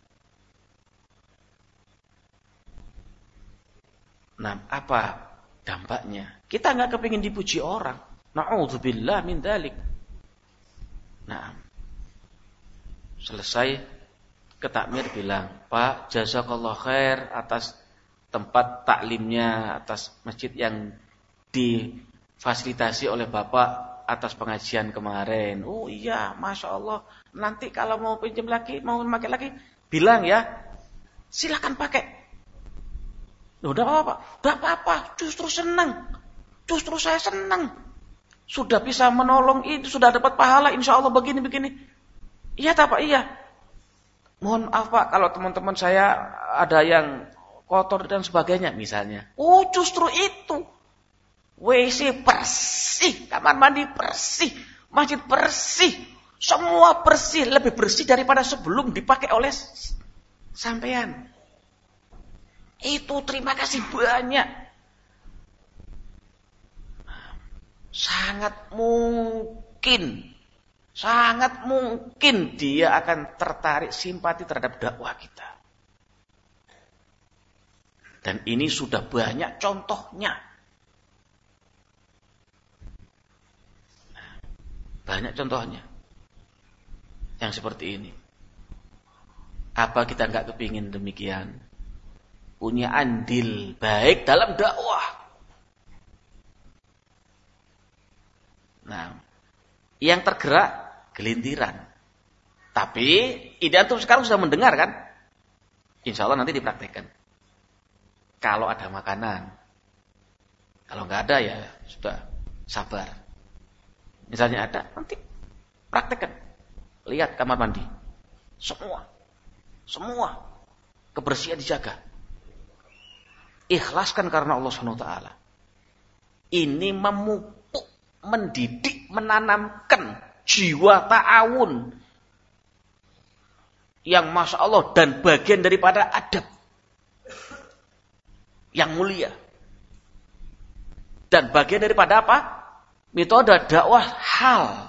Nah, apa dampaknya? Kita nggak kepingin dipuji orang. Na'udzubillah min dzalik. Nah, selesai ketakmir bilang, Pak, jazakallah khair atas tempat taklimnya, atas masjid yang difasilitasi oleh Bapak atas pengajian kemarin. Oh iya, Masya Allah. Nanti kalau mau pinjam lagi, mau pakai lagi, bilang ya, silakan pakai. Udah apa-apa, justru senang. Justru saya senang. Sudah bisa menolong itu, sudah dapat pahala, insya Allah begini-begini. Iya tak Pak, iya. Mohon maaf Pak, kalau teman-teman saya ada yang kotor dan sebagainya misalnya. Oh justru itu. WC bersih, kamar mandi bersih, masjid bersih. Semua bersih, lebih bersih daripada sebelum dipakai oleh sampean. Itu terima kasih banyak. Sangat mungkin dia akan tertarik simpati terhadap dakwah kita. Dan ini sudah banyak contohnya. Banyak contohnya. Yang seperti ini. Apa kita enggak kepingin demikian? Punya andil baik dalam dakwah. Nah, yang tergerak gelintiran. Tapi ide antum sekarang sudah mendengar kan? Insya Allah nanti dipraktekkan. Kalau ada makanan. Kalau nggak ada ya sudah sabar. Misalnya ada, nanti praktekkan. Lihat kamar mandi. Semua kebersihan dijaga. Ikhlaskan karena Allah SWT. Ini memupuk, mendidik, menanamkan jiwa ta'awun yang Masya Allah dan bagian daripada adab yang mulia. Dan bagian daripada apa? Metode dakwah hal.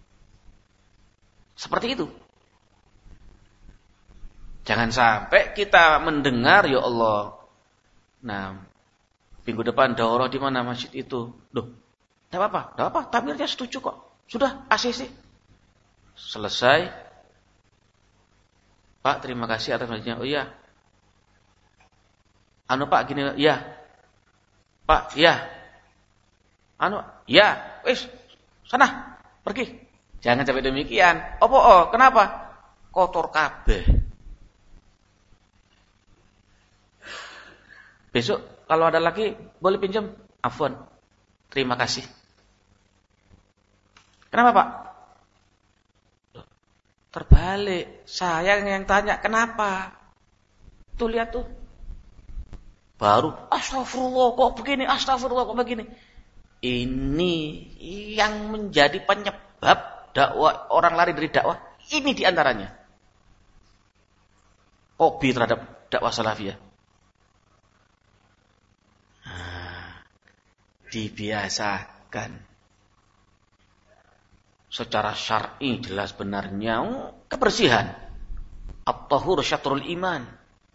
Seperti itu. Jangan sampai kita mendengar, ya Allah. Nah, minggu depan daurah di mana masjid itu? Loh, tidak apa-apa. Takmirnya setuju kok. Sudah, ACC. Selesai. Pak, terima kasih atas masjidnya. Oh iya. Pak, gini, ya. Pak, ya. Ya. Wis, sana, pergi. Jangan sampai demikian. Kenapa? Kotor kabeh. Besok kalau ada lagi boleh pinjam. Afwan. Terima kasih. Kenapa Pak? Terbalik, saya yang tanya kenapa? Tuh lihat tuh. Baru astagfirullah kok begini, astagfirullah kok begini. Ini yang menjadi penyebab dakwah orang lari dari dakwah. Ini diantaranya. Hobi terhadap dakwah salafiyah. Dibiasakan. Secara syar'i jelas benarnya kebersihan. At-tahur syatrul iman.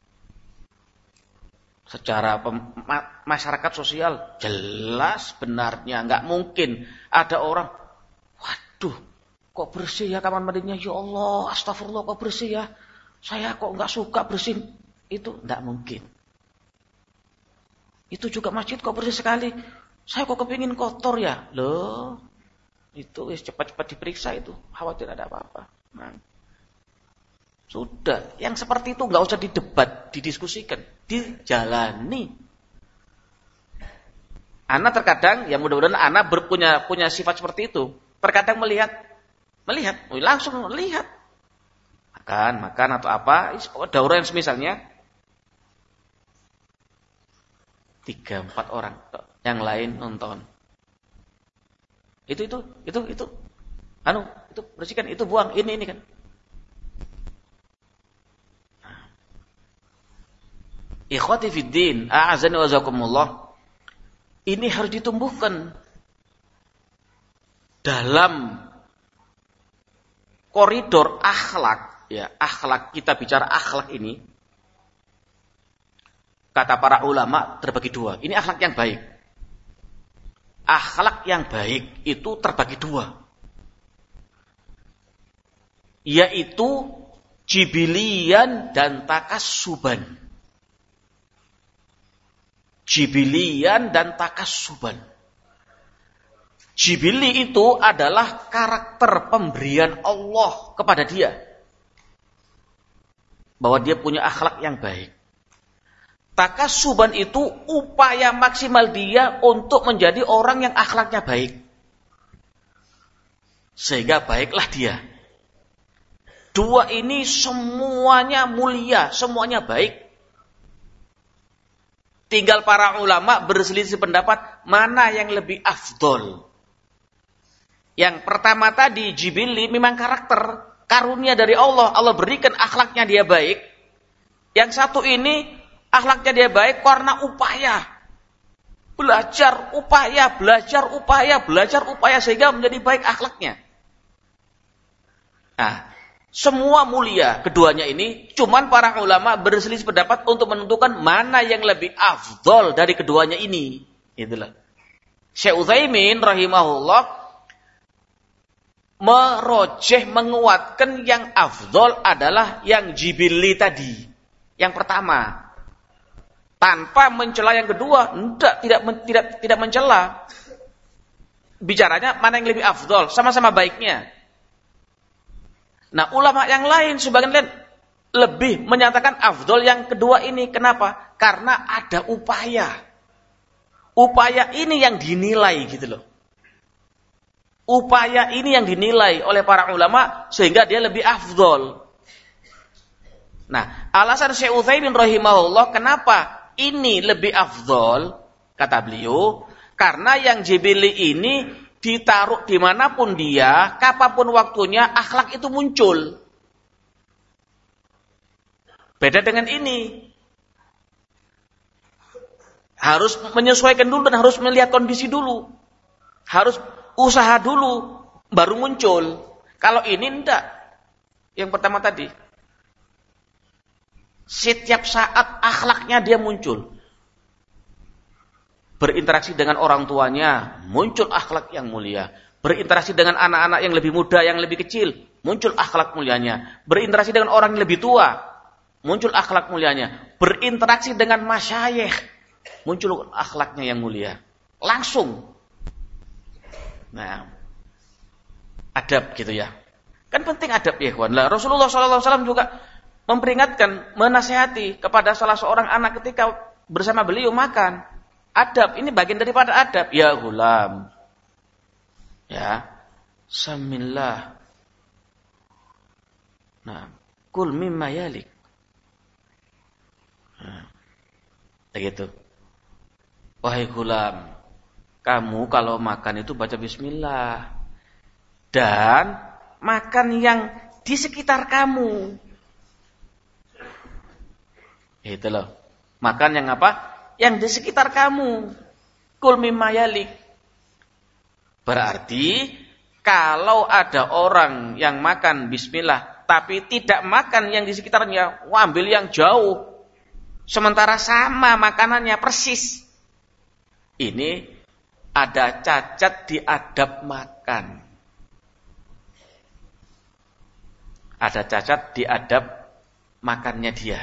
Secara masyarakat sosial jelas benarnya. Enggak mungkin ada orang, waduh kok bersih ya kamar mandinya, ya Allah astagfirullah kok bersih ya, saya kok enggak suka bersin. Itu enggak mungkin. Itu juga masjid kok bersih sekali, saya kok kepingin kotor ya. Loh, itu cepat-cepat diperiksa itu, khawatir ada apa-apa. Nah, sudah, yang seperti itu nggak usah didebat, didiskusikan, dijalani. Ana terkadang, ya mudah-mudahan Ana punya sifat seperti itu. Terkadang melihat, langsung melihat, makan atau apa, ada orang yang semisalnya 3-4 orang, yang lain nonton. Itu bersihkan, itu buang, ini kan. Ikhwati fiddin, a'azani wa jazakumullah. Ini harus ditumbuhkan dalam koridor akhlak, ya, akhlak, kita bicara akhlak ini. Kata para ulama terbagi dua. Ini akhlak yang baik. Akhlak yang baik itu terbagi dua, yaitu jibilian dan takassuban. Jibilian dan takassuban. Jibili itu adalah karakter pemberian Allah kepada dia, bahwa dia punya akhlak yang baik. Takassuban itu upaya maksimal dia untuk menjadi orang yang akhlaknya baik. Sehingga baiklah dia. Dua ini semuanya mulia, semuanya baik. Tinggal para ulama berselisih pendapat mana yang lebih afdol. Yang pertama tadi, jibili, memang karakter, karunia dari Allah. Allah berikan akhlaknya dia baik. Yang satu ini, akhlaknya dia baik karena upaya. Belajar upaya sehingga menjadi baik akhlaknya. Nah, semua mulia keduanya ini, cuman para ulama berselisih pendapat untuk menentukan mana yang lebih afdol dari keduanya ini. Itulah. Syekh Utsaimin rahimahullah menguatkan yang afdol adalah yang jibili tadi. Yang pertama. Tanpa mencela yang kedua, tidak mencela. Bicaranya mana yang lebih afdol, sama-sama baiknya. Nah, ulama yang lain sebagian lain lebih menyatakan afdol yang kedua ini. Kenapa? Karena ada upaya. Upaya ini yang dinilai gitu loh. Upaya ini yang dinilai oleh para ulama sehingga dia lebih afdol. Nah, alasan Syekh Utsaimin rahimahullah kenapa ini lebih afdol, kata beliau, karena yang jibili ini ditaruh dimanapun dia, kapanpun waktunya, akhlak itu muncul. Beda dengan ini. Harus menyesuaikan dulu dan harus melihat kondisi dulu. Harus usaha dulu, baru muncul. Kalau ini enggak. Yang pertama tadi. Setiap saat akhlaknya dia muncul. Berinteraksi dengan orang tuanya, muncul akhlak yang mulia. Berinteraksi dengan anak-anak yang lebih muda, yang lebih kecil, muncul akhlak mulianya. Berinteraksi dengan orang yang lebih tua, muncul akhlak mulianya. Berinteraksi dengan masyayikh, muncul akhlaknya yang mulia. Langsung. Nah, adab gitu ya. Kan penting adab ya, kawan. Rasulullah SAW juga memperingatkan, menasihati kepada salah seorang anak ketika bersama beliau makan. Adab, ini bagian daripada adab. Ya gulam. Ya. Samillah. Nah, kul mimma yalik. Nah, begitu. Wahai gulam, kamu kalau makan itu baca bismillah. Dan makan yang di sekitar kamu. Itu loh. Makan yang apa? Yang di sekitar kamu. Kul mimma yalik. Berarti kalau ada orang yang makan bismillah tapi tidak makan yang di sekitarnya, ambil yang jauh. Sementara sama makanannya persis. Ini ada cacat di adab makan. Ada cacat di adab makannya dia.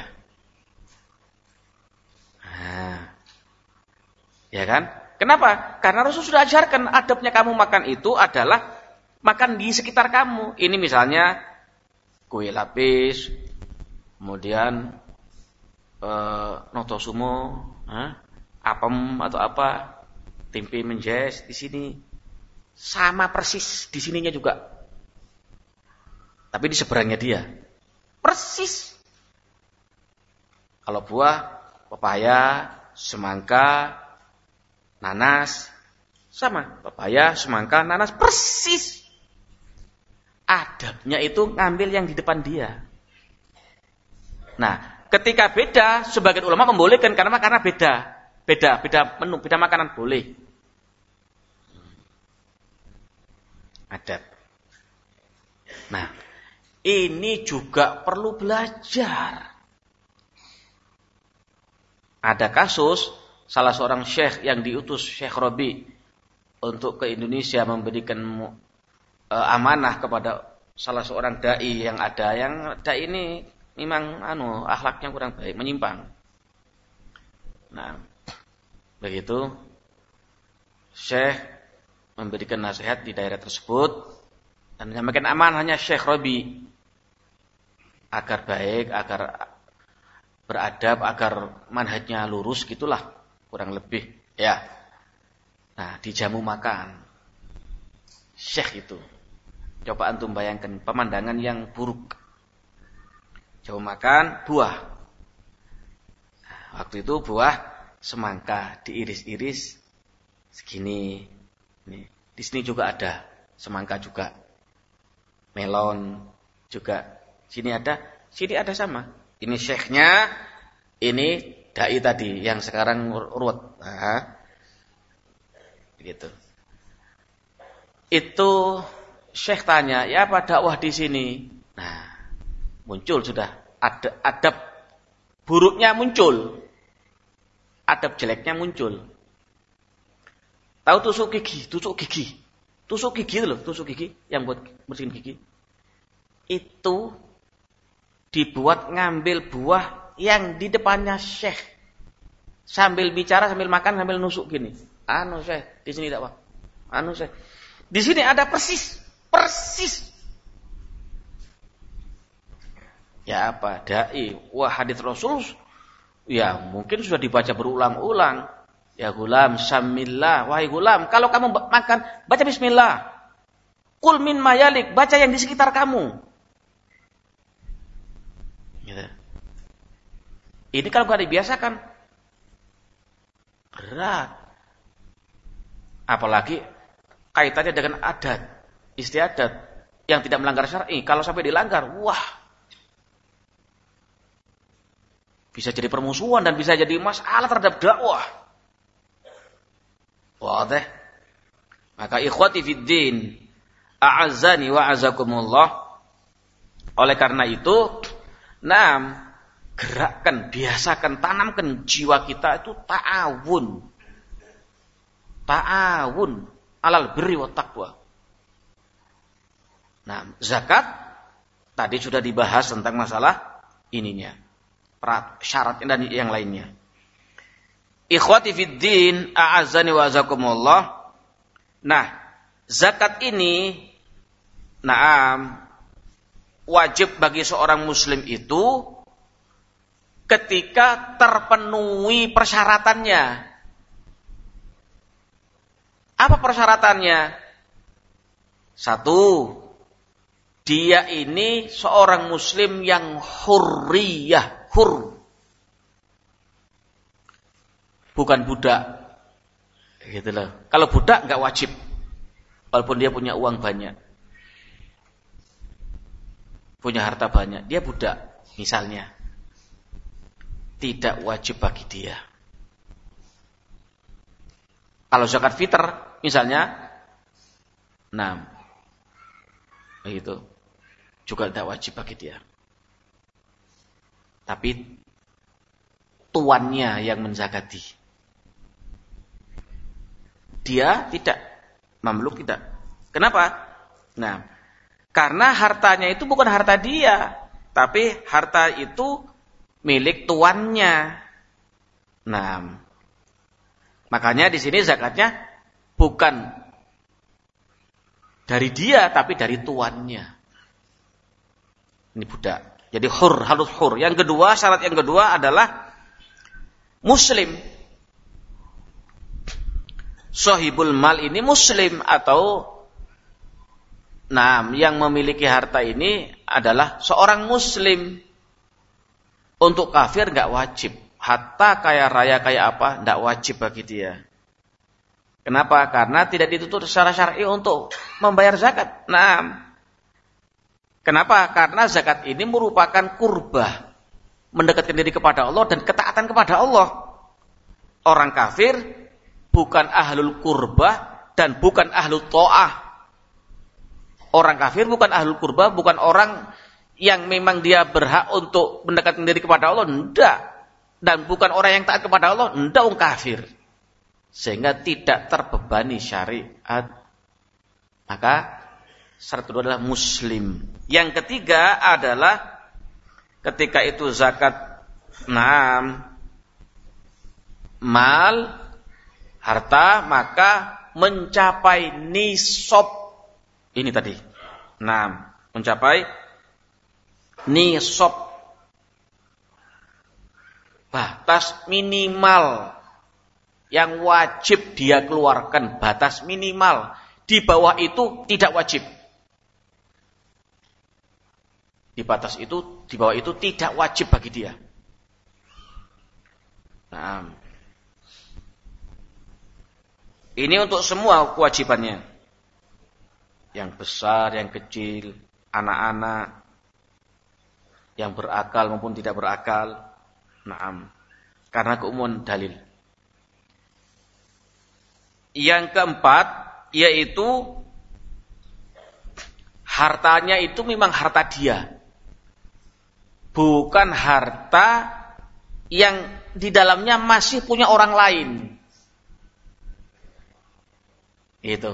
Nah, ya kan? Kenapa? Karena Rasul sudah ajarkan adabnya kamu makan itu adalah makan di sekitar kamu. Ini misalnya kue lapis, kemudian noto sumo, apem atau apa, tempe menjes di sini sama persis di sininya juga. Tapi di seberangnya dia persis. Kalau buah, pepaya, semangka, nanas, sama. Pepaya, semangka, nanas persis. Adabnya itu ngambil yang di depan dia. Nah, ketika beda, sebagian ulama membolehkan karena beda menu, beda makanan boleh. Adab. Nah, ini juga perlu belajar. Ada kasus salah seorang syekh yang diutus Syekh Robi untuk ke Indonesia memberikan amanah kepada salah seorang dai yang ada, yang dai ini memang akhlaknya kurang baik, menyimpang. Nah, begitu Syekh memberikan nasihat di daerah tersebut dan menyampaikan amanahnya Syekh Robi agar baik, agar beradab, agar manhajnya lurus, gitulah kurang lebih ya. Nah, di jamu makan Syekh itu, coba antum bayangkan pemandangan yang buruk. Jamu makan buah. Nah, waktu itu buah semangka diiris-iris segini. Nih, di sini juga ada semangka juga. Melon juga. Sini ada sama. Ini syekhnya, ini dai tadi yang sekarang urut. Nah, begitu. Itu syekh tanya, ya apa dakwah di sini? Nah, muncul sudah adab buruknya muncul, adab jeleknya muncul. Tahu tusuk gigi itu loh, tusuk gigi yang buat bersihin gigi. Itu dibuat ngambil buah yang di depannya syekh. Sambil bicara, sambil makan, sambil nusuk gini. Syekh, di sini dakwah. Syekh. Di sini ada persis. Ya apa? Dai. Wah, hadits Rasul ya mungkin sudah dibaca berulang-ulang. Ya gulam, samillah. Wahai gulam, kalau kamu makan, baca bismillah. Kul min mayalik, baca yang di sekitar kamu. Gitu. Ini kalau gak dibiasakan berat. Apalagi kaitannya dengan adat, istiadat yang tidak melanggar syar'i. Kalau sampai dilanggar, wah, bisa jadi permusuhan dan bisa jadi masalah terhadap dakwah. Wadah. Maka ikhwati fiddin, a'azzani wa azakumullah. Oleh karena itu, gerakkan, biasakan, tanamkan jiwa kita itu ta'awun. Ta'awun alal birri wa taqwa. Nah, zakat tadi sudah dibahas tentang masalah ininya, syarat dan yang lainnya. Ikhwati fiddin, a'azzani wa azakumullah. Nah, zakat ini wajib bagi seorang muslim itu ketika terpenuhi persyaratannya. Apa persyaratannya? Satu, dia ini seorang muslim yang hurriyah, bukan budak. Gitu loh. Kalau budak enggak wajib, walaupun dia punya uang banyak, punya harta banyak, dia budak misalnya, tidak wajib bagi dia. Kalau zakat fitr misalnya, begitu, juga tidak wajib bagi dia. Tapi tuannya yang menzakati, dia tidak, mamluk tidak. Kenapa? Karena hartanya itu bukan harta dia, tapi harta itu milik tuannya. Makanya di sini zakatnya bukan dari dia, tapi dari tuannya. Ini budak. Jadi harus hur. Yang kedua, syarat yang kedua adalah muslim. Sahibul mal ini muslim, atau yang memiliki harta ini adalah seorang muslim. Untuk kafir enggak wajib. Hatta kaya raya kayak apa, enggak wajib bagi dia. Kenapa? Karena tidak dituntut secara syar'i untuk membayar zakat. Kenapa? Karena zakat ini merupakan kurbah, mendekatkan diri kepada Allah dan ketaatan kepada Allah. Orang kafir bukan ahlul kurbah dan bukan ahlul ta'ah. Orang kafir bukan ahlul kurbah, bukan orang yang memang dia berhak untuk mendekatkan diri kepada Allah, enggak. Dan bukan orang yang taat kepada Allah, enggak, orang kafir. Sehingga tidak terbebani syariat. Maka syarat kedua adalah muslim. Yang ketiga adalah ketika itu zakat mal, harta, maka mencapai nisab. Ini tadi. Mencapai nisab. Batas minimal yang wajib dia keluarkan, batas minimal. Di bawah itu tidak wajib. Di bawah itu tidak wajib bagi dia. Ini untuk semua kewajibannya. Yang besar, yang kecil, anak-anak, yang berakal maupun tidak berakal. Karena keumuman dalil. Yang keempat, yaitu hartanya itu memang harta dia. Bukan harta yang di dalamnya masih punya orang lain. Itu.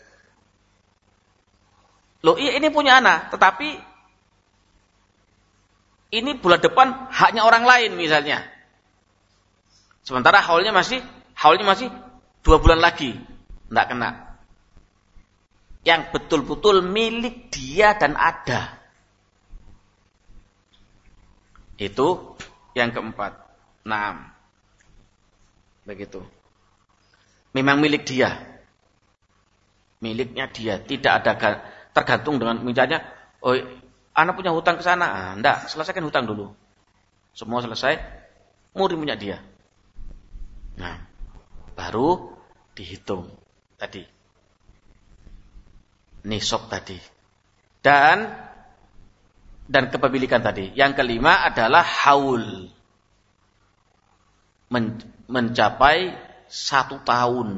Loh, iya ini punya anak, tetapi ini bulan depan haknya orang lain misalnya. Sementara haulnya masih 2 bulan lagi. Enggak kena. Yang betul-betul milik dia dan ada. Itu yang keempat. Begitu. Memang milik dia. Miliknya dia, tidak ada tergantung dengan misalnya, anak punya hutang ke sana, enggak, selesaikan hutang dulu. Semua selesai, murni punya dia. Baru dihitung tadi. Nisab tadi. Dan kepemilikan tadi. Yang kelima adalah haul. Mencapai 1 tahun.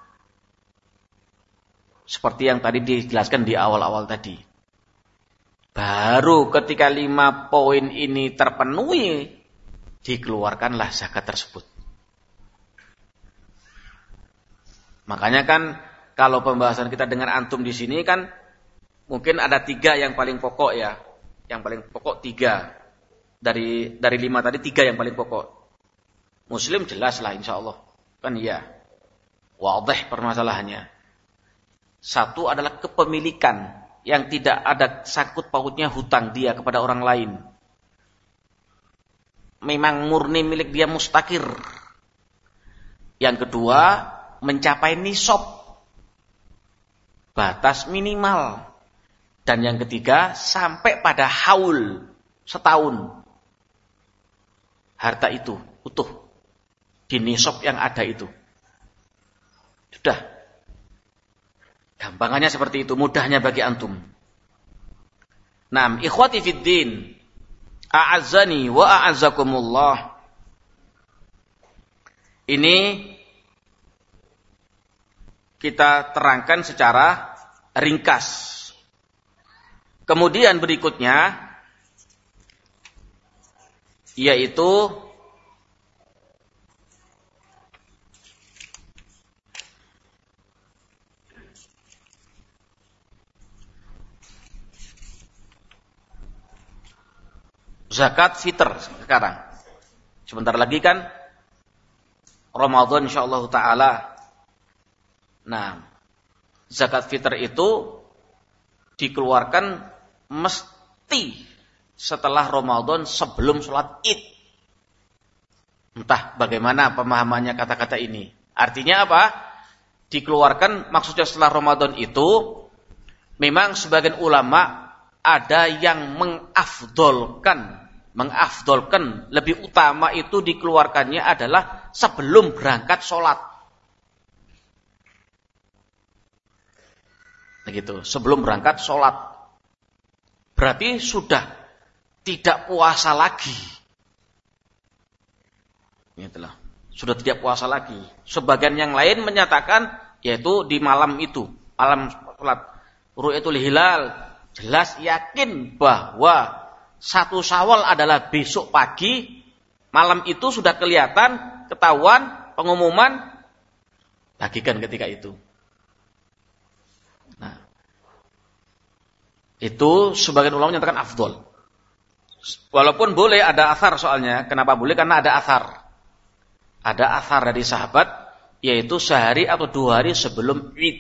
Seperti yang tadi dijelaskan di awal-awal tadi. Baru ketika 5 poin ini terpenuhi, dikeluarkanlah zakat tersebut. Makanya kan kalau pembahasan kita dengan antum di sini kan mungkin ada 3 yang paling pokok ya. Yang paling pokok 3. Dari 5 tadi 3 yang paling pokok. Muslim jelas lah insyaallah. Kan iya. Wadih permasalahannya. 1 adalah kepemilikan yang tidak ada sangkut pautnya hutang dia kepada orang lain. Memang murni milik dia mustakir. Yang kedua, mencapai nisab. batas minimal. Dan yang ketiga, sampai pada haul, setahun. Harta itu utuh di nisab yang ada itu. Sudah. Gampangannya seperti itu, mudahnya bagi antum. Naam, ikhwati fid din, a'azzani wa a'azzakumullah. Ini kita terangkan secara ringkas. Kemudian berikutnya yaitu zakat fitr sekarang. Sebentar lagi kan Ramadan insyaallah taala. Nah, zakat fitr itu dikeluarkan mesti setelah Ramadan sebelum sholat Id. Entah bagaimana pemahamannya kata-kata ini. Artinya apa? Dikeluarkan maksudnya setelah Ramadan itu memang sebagian ulama ada yang mengafdolkan lebih utama itu dikeluarkannya adalah sebelum berangkat sholat. Begitu, sebelum berangkat sholat. Berarti sudah tidak puasa lagi. Itulah, sudah tidak puasa lagi. Sebagian yang lain menyatakan yaitu di malam itu, malam sholat ru'yatul hilal, jelas yakin bahwa 1 Syawal adalah besok pagi, malam itu sudah kelihatan, ketahuan, pengumuman, bagikan ketika itu. Nah, itu sebagian ulama menyatakan afdol. Walaupun boleh ada athar soalnya. Kenapa boleh? Karena ada athar. Ada athar dari sahabat, yaitu sehari atau 2 hari sebelum Id.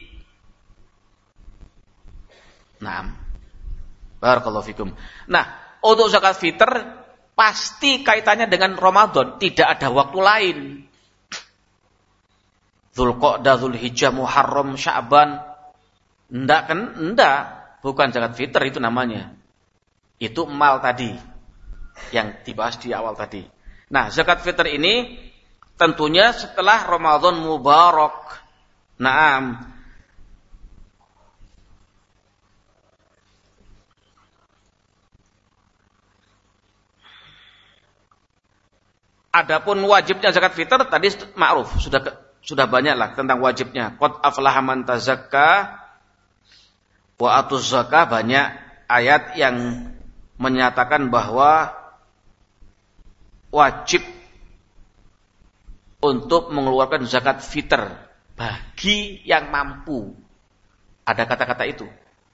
Nah, barakallahu fikum. Nah, untuk zakat fitr pasti kaitannya dengan Ramadan, tidak ada waktu lain. Dzulqa'dah, Dzulhijjah, Muharram, Sya'ban. Enggak kan? Enggak. Bukan zakat fitr itu namanya. Itu mal tadi yang dibahas di awal tadi. Nah, zakat fitr ini tentunya setelah Ramadan Mubarak. Naam. Adapun wajibnya zakat fitr tadi ma'ruf, sudah banyaklah tentang wajibnya. Qad aflaha man tazakka wa atuz zakah, banyak ayat yang menyatakan bahwa wajib untuk mengeluarkan zakat fitr bagi yang mampu. Ada kata-kata itu.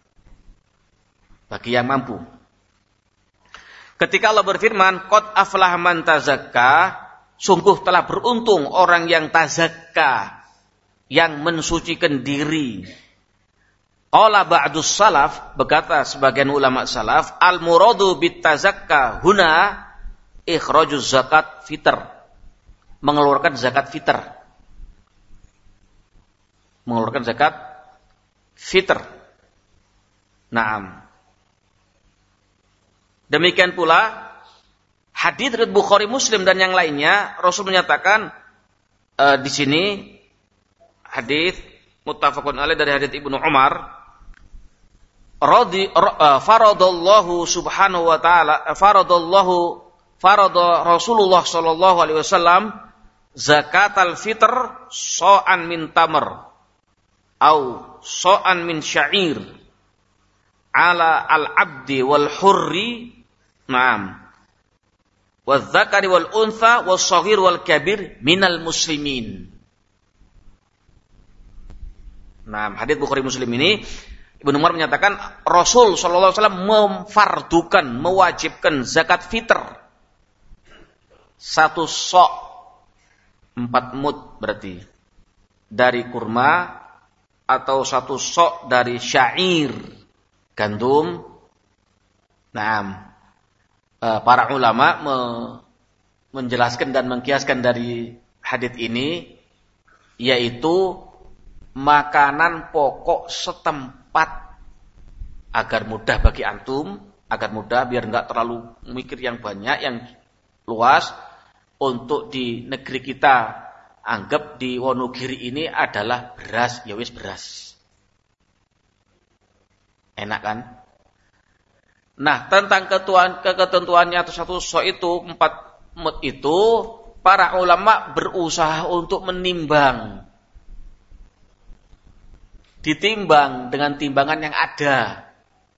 Bagi yang mampu. Ketika Allah berfirman, qad aflaha man tazakka, sungguh telah beruntung orang yang tazakka, yang mensucikan diri. Qala ba'dus salaf, berkata sebagian ulama salaf, al-muradu bit tazakka huna ikhrajuz zakat fitr. Mengeluarkan zakat fitr. Mengeluarkan zakat fitr. Naam. Demikian pula hadits riwayat Bukhari, Muslim dan yang lainnya, Rasul menyatakan di sini hadits muttafaqun alaih dari hadits Ibnu Umar, faradallahu subhanahu wa ta'ala farada Rasulullah sallallahu alaihi wasallam zakatal fitr so'an min tamr au so'an min sya'ir ala al-abdi wal hurri, naam, wal zakari wal untha wal saghir wal kabir minal muslimin. Nah, hadits Bukhari Muslim ini Ibnu Umar menyatakan Rasul sallallahu alaihi wasallam memfardukan, mewajibkan zakat fitr 1 sok 4 mud berarti dari kurma atau 1 sok dari syair gandum. Nah, para ulama menjelaskan dan mengkiaskan dari hadits ini, yaitu makanan pokok setempat agar mudah bagi antum, agar mudah biar enggak terlalu mikir yang banyak, yang luas. Untuk di negeri kita, anggap di Wonogiri ini adalah beras, ya wis beras. Enak kan? Nah, tentang ketentuannya atau satu so itu 4 mud itu, para ulama berusaha untuk menimbang. Ditimbang dengan timbangan yang ada.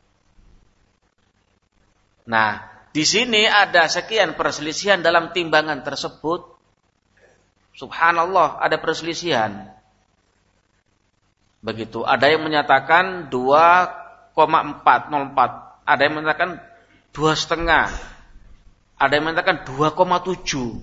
Nah, di sini ada sekian perselisihan dalam timbangan tersebut. Subhanallah, ada perselisihan. Begitu, ada yang menyatakan 2,404, ada yang menyatakan 2,5, ada yang menyatakan 2,7.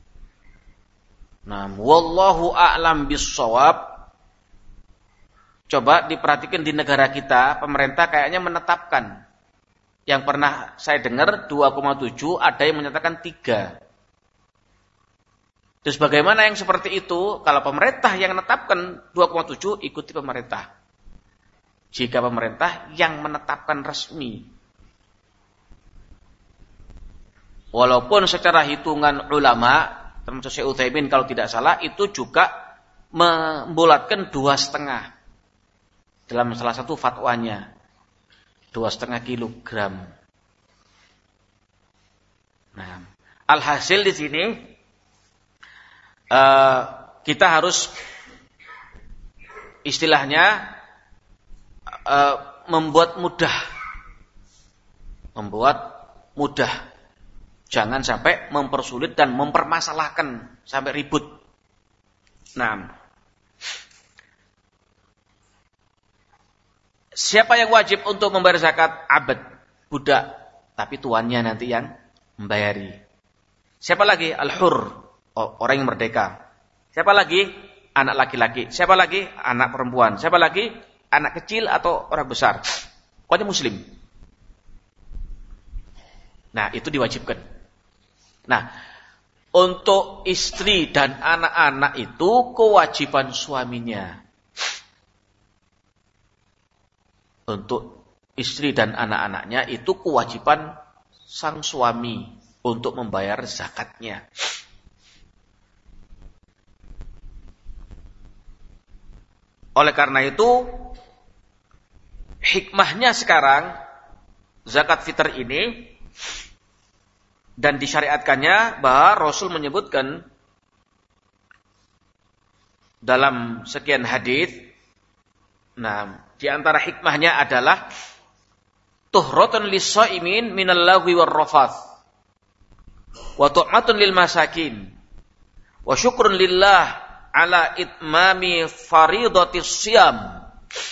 Nah, wallahu a'lam bissawab. Coba diperhatikan di negara kita, pemerintah kayaknya menetapkan. Yang pernah saya dengar 2,7, ada yang menyatakan 3. Terus bagaimana yang seperti itu? Kalau pemerintah yang menetapkan 2,7, ikuti pemerintah. Jika pemerintah yang menetapkan resmi. Walaupun secara hitungan ulama, termasuk Syekh Utsaimin kalau tidak salah, itu juga membulatkan 2,5 dalam salah satu fatwanya. 2,5 kilogram. Nah, alhasil di sini kita harus istilahnya membuat mudah. Jangan sampai mempersulit dan mempermasalahkan sampai ribut. Nah, siapa yang wajib untuk membayar zakat? Abd, budak, tapi tuannya nanti yang membayari. Siapa lagi? Al-hur, orang yang merdeka. Siapa lagi? Anak laki-laki. Siapa lagi? Anak perempuan. Siapa lagi? Anak kecil atau orang besar. Pokoknya muslim. Nah, itu diwajibkan. Nah, untuk istri dan anak-anak itu kewajiban suaminya. Untuk istri dan anak-anaknya itu kewajiban sang suami untuk membayar zakatnya. Oleh karena itu, hikmahnya sekarang zakat fitr ini dan disyariatkannya bahwa Rasul menyebutkan dalam sekian hadis. Nah, di antara hikmahnya adalah tuhratun lis-shaimin minal lagwi war rafath wa tu'matun lil masakin wa syukrun lillah ala itmami faridatis siyam.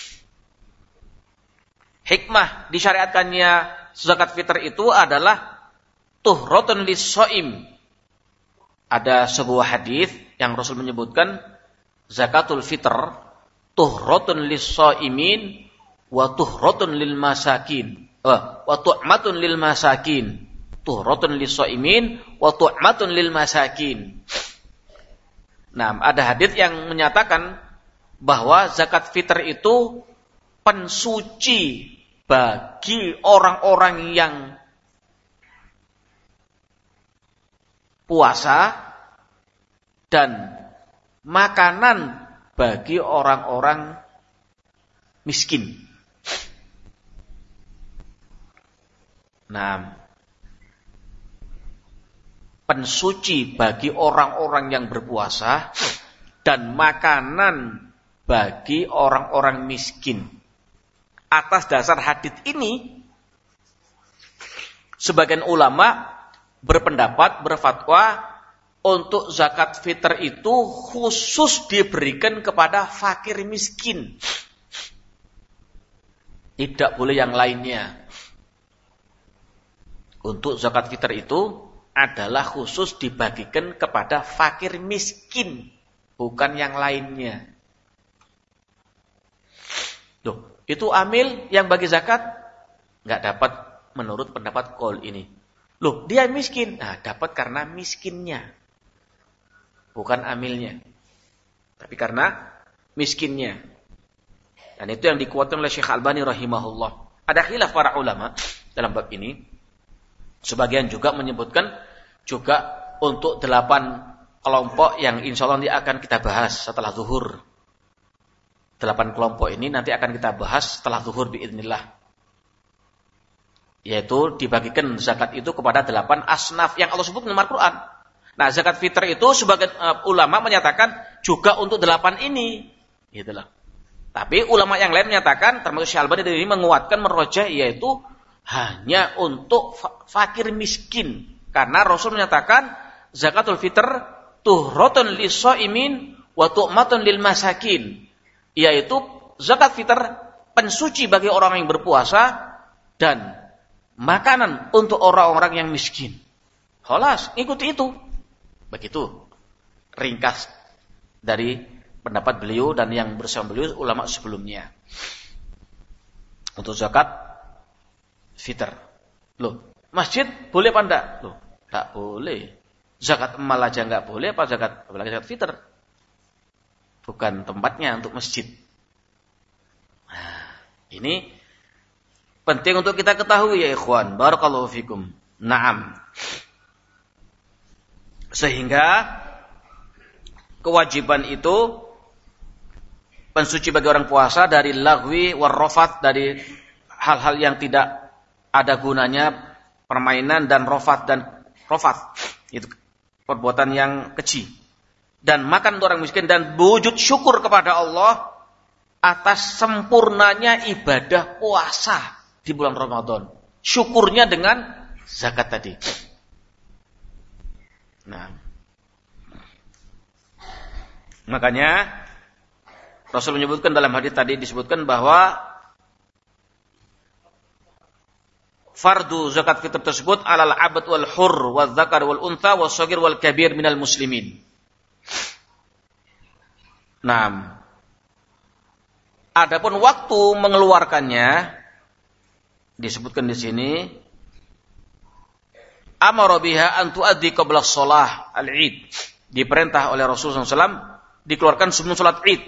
Hikmah disyariatkannya zakat fitr itu adalah tuhratun lis-shaim. Ada sebuah hadis yang Rasul menyebutkan zakatul fitr tuhratun lis-shaimin wa tuhratun lil masakin. Wa tu'matun lil masakin. Tuhratun lis-shaimin wa tu'matun lil masakin. Nah, ada hadis yang menyatakan bahwa zakat fitr itu pensuci bagi orang-orang yang puasa dan makanan bagi orang-orang miskin. Nah, pensuci bagi orang-orang yang berpuasa dan makanan bagi orang-orang miskin. Atas dasar hadits ini, sebagian ulama berfatwa untuk zakat fitr itu khusus diberikan kepada fakir miskin. Tidak boleh yang lainnya. Untuk zakat fitr itu adalah khusus dibagikan kepada fakir miskin, bukan yang lainnya. Loh, itu amil yang bagi zakat nggak dapat menurut pendapat qaul ini. Loh, dia miskin. Nah, dapat karena miskinnya. Bukan amilnya. Tapi karena miskinnya. Dan itu yang dikuatkan oleh Syekh Albani rahimahullah. Ada khilaf para ulama dalam bab ini. Sebagian juga menyebutkan juga untuk 8 kelompok yang insya Allah nanti akan kita bahas setelah zuhur. 8 kelompok ini nanti akan kita bahas setelah zuhur biidznillah. Yaitu dibagikan zakat itu kepada 8 asnaf yang Allah sebut dalam Al-Quran. Nah, zakat fitr itu sebagian ulama menyatakan juga untuk 8 ini. Gitulah. Tapi ulama yang lain menyatakan, termasuk Syekh Albani ini menguatkan merojah, yaitu hanya untuk fakir miskin. Karena Rasul menyatakan zakatul fitr tuhratun lis-shaimin wa tu'matun lil masakin. Yaitu zakat fitr pensuci bagi orang yang berpuasa dan makanan untuk orang-orang yang miskin. Khalas, ikuti itu. Begitu ringkas dari pendapat beliau dan yang bersama beliau ulama sebelumnya. Untuk zakat fitr. Loh, masjid boleh apa enggak? Loh, enggak boleh. Zakat emal aja enggak boleh, apa zakat apalagi zakat fitr? Bukan tempatnya untuk masjid. Nah, ini penting untuk kita ketahui ya ikhwan. Barakallahu fikum. Naam. Sehingga kewajiban itu pensuci bagi orang puasa dari lagwi warrofat, dari hal-hal yang tidak ada gunanya, permainan dan rofat itu perbuatan yang keji, dan makan untuk orang miskin, dan wujud syukur kepada Allah atas sempurnanya ibadah puasa di bulan Ramadan. Syukurnya dengan zakat tadi. Nah, makanya Rasul menyebutkan dalam hadis tadi, disebutkan bahwa fardu zakat fitr tersebut alal abad wal hur wal zakar wal untha wal shagir wal kabir minal muslimin. Nah, adapun waktu mengeluarkannya disebutkan di sini, amara biha an tuaddi qabla shalah al-id. Diperintah oleh Rasulullah SAW dikeluarkan sebelum salat Id.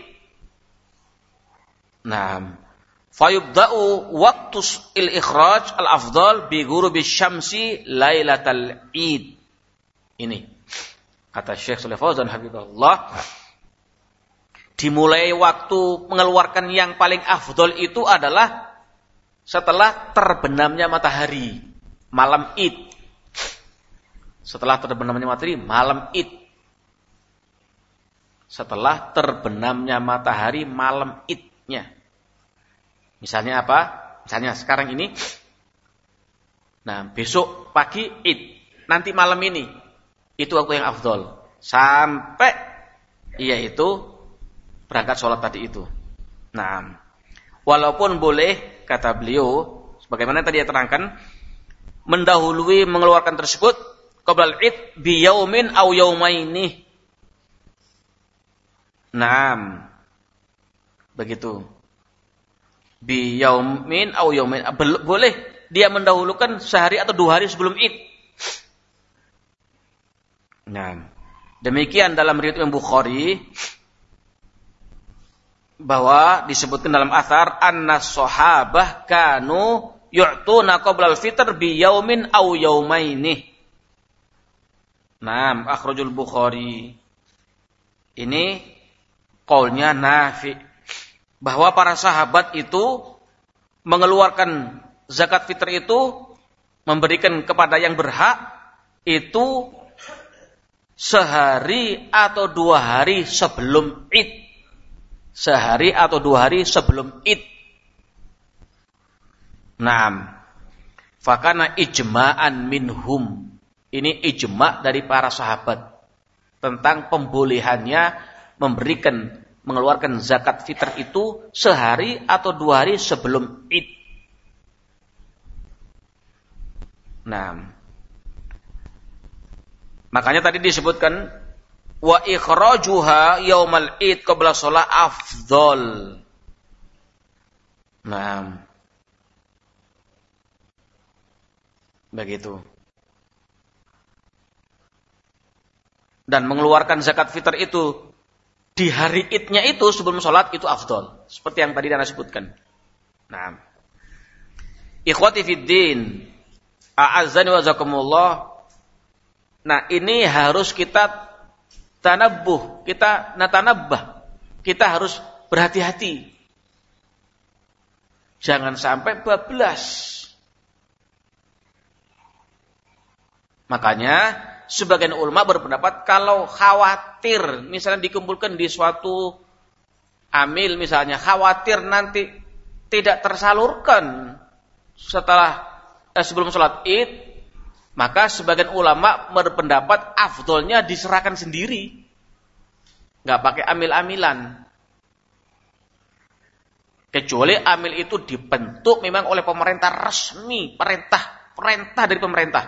Nah, fayubda'u waktu il-ikhraj al-afdal bi ghurubi syamsi lailatal Id. Ini kata Syekh Shalih Fauzan hafizahullah, dimulai waktu mengeluarkan yang paling afdal itu adalah setelah terbenamnya matahari malam Id. Setelah terbenamnya matahari malam Id. Setelah terbenamnya matahari malam Idnya. Misalnya apa? Misalnya sekarang ini. Nah, besok pagi Id. Nanti malam ini. Itu waktu yang afdol. Sampai yaitu berangkat sholat tadi itu. Nah, walaupun boleh, kata beliau, sebagaimana tadi dia terangkan, mendahului mengeluarkan tersebut qabla Id bi yaumin aw yaumaini. Naam. Begitu. Bi yaumin aw yaumin. Boleh dia mendahulukan sehari atau 2 hari sebelum Id. Naam. Demikian dalam riwayat Imam Bukhari bahwa disebutkan dalam athar anna sahabah kanu yu'tuna qabla al-fitr bi yaumin aw yaumaini. Naam, akhrajul Bukhari. Ini qaulnya Nafi, bahwa para sahabat itu mengeluarkan zakat fitr itu, memberikan kepada yang berhak itu sehari atau 2 hari sebelum Id. Sehari atau 2 hari sebelum Id. Naam. Fakana ijma'an minhum. Ini ijma' dari para sahabat tentang pembolehannya mengeluarkan zakat fitr itu sehari atau 2 hari sebelum Id. Nah, makanya tadi disebutkan wa ikhrajuha yaumal Id qabla shalah afdhal. Nah, begitu. Dan mengeluarkan zakat fitr itu di hari idnya itu sebelum sholat itu afdol. Seperti yang tadi Anda sebutkan. Nah, ikhwati fiddin, a'azzani wa jazakumullah. Nah, ini harus kita tanabbah, kita harus berhati-hati. Jangan sampai bablas. Makanya sebagian ulama berpendapat kalau khawatir misalnya dikumpulkan di suatu amil misalnya, khawatir nanti tidak tersalurkan sebelum sholat id, maka sebagian ulama berpendapat afdolnya diserahkan sendiri, nggak pakai amil-amilan. Kecuali amil itu dibentuk memang oleh pemerintah resmi, perintah dari pemerintah.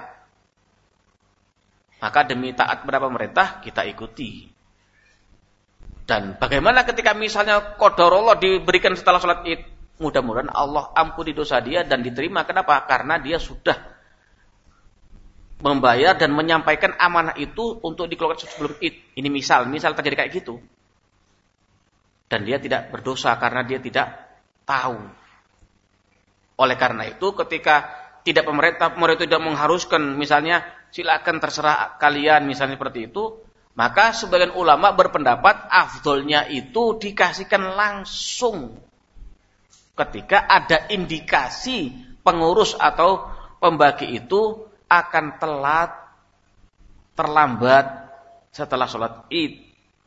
Maka demi taat kepada pemerintah kita ikuti. Dan bagaimana ketika misalnya qadarullah diberikan setelah sholat id, mudah-mudahan Allah ampuni dosa dia dan diterima. Kenapa? Karena dia sudah membayar dan menyampaikan amanah itu untuk dikeluarkan sebelum id. Ini misal terjadi kayak gitu. Dan dia tidak berdosa karena dia tidak tahu. Oleh karena itu ketika pemerintah tidak mengharuskan misalnya silakan terserah kalian misalnya seperti itu, maka sebagian ulama berpendapat afdolnya itu dikasihkan langsung ketika ada indikasi pengurus atau pembagi itu akan terlambat setelah sholat id.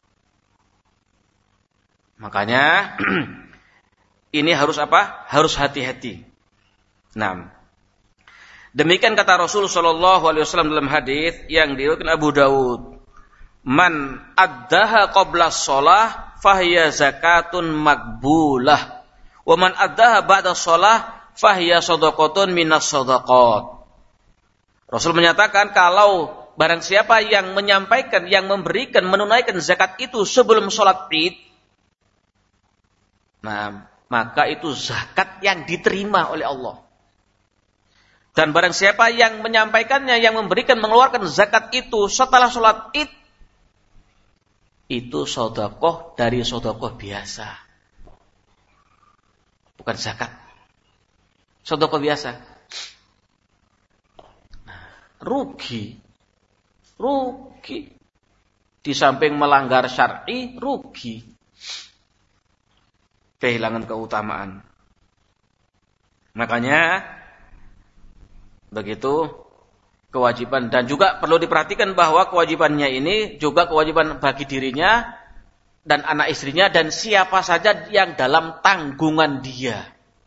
Makanya ini harus apa? Harus hati-hati. Nah, demikian kata Rasul sallallahu alaihi wasallam dalam hadis yang diriwayatkan Abu Dawud, "Man addaha qabla shalah fahiya zakatun maqbulah, wa man addaha ba'da shalah fahiya shadaqatun minas shadaqat." Rasul menyatakan kalau barang siapa yang menyampaikan, yang memberikan, menunaikan zakat itu sebelum sholat id, nah, maka itu zakat yang diterima oleh Allah. Dan barang siapa yang menyampaikannya, yang memberikan, mengeluarkan zakat itu setelah sholat id, itu sedekah dari sedekah biasa. Bukan zakat. Sedekah biasa. Nah, rugi. Di samping melanggar syar'i, rugi. Kehilangan keutamaan. Makanya begitu kewajiban, dan juga perlu diperhatikan bahwa kewajibannya ini juga kewajiban bagi dirinya dan anak istrinya dan siapa saja yang dalam tanggungan dia.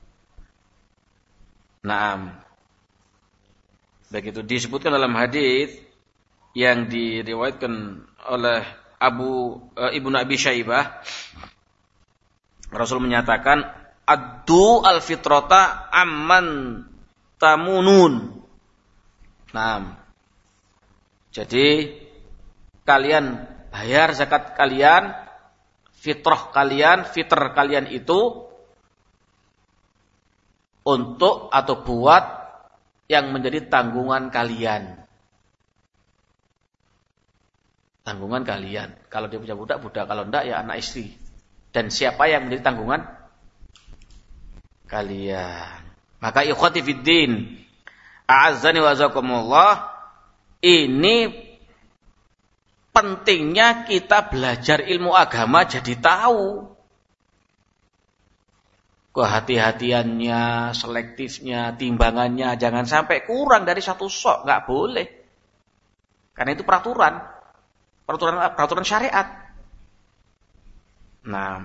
Nah, begitu disebutkan dalam hadis yang diriwayatkan oleh Ibnu Abi Syaibah, Rasul menyatakan, "Addu al-fitrata amman tamunun." Nah, jadi kalian bayar zakat kalian, fitr kalian itu untuk atau buat yang menjadi tanggungan kalian. Tanggungan kalian. Kalau dia punya budak, kalau enggak ya anak istri. Dan siapa yang menjadi tanggungan? Kalian. Maka ikhwati fiddin, a'azzani wa jazakumullah, ini pentingnya kita belajar ilmu agama jadi tahu. Kehati-hatiannya, selektifnya, timbangannya, jangan sampai kurang dari satu sok, nggak boleh. Karena itu peraturan syariat. Nah,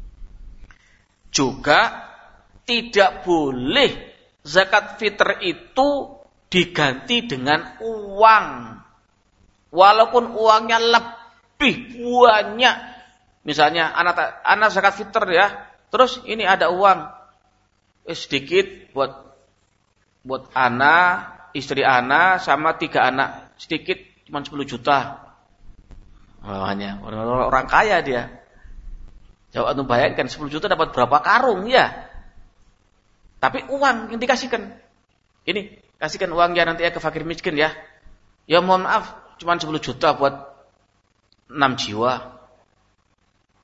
juga tidak boleh zakat fitr itu diganti dengan uang. Walaupun uangnya lebih banyak. Misalnya anak zakat fitr ya, terus ini ada uang sedikit buat anak, istri anak sama 3 anak, sedikit cuma 10 juta. Hanya orang kaya dia. Coba anu bayangkan 10 juta dapat berapa karung ya. Tapi uang yang dikasihkan. Ini kasihkan uangnya nanti ya ke fakir miskin ya. Ya mohon maaf cuma 10 juta buat 6 jiwa.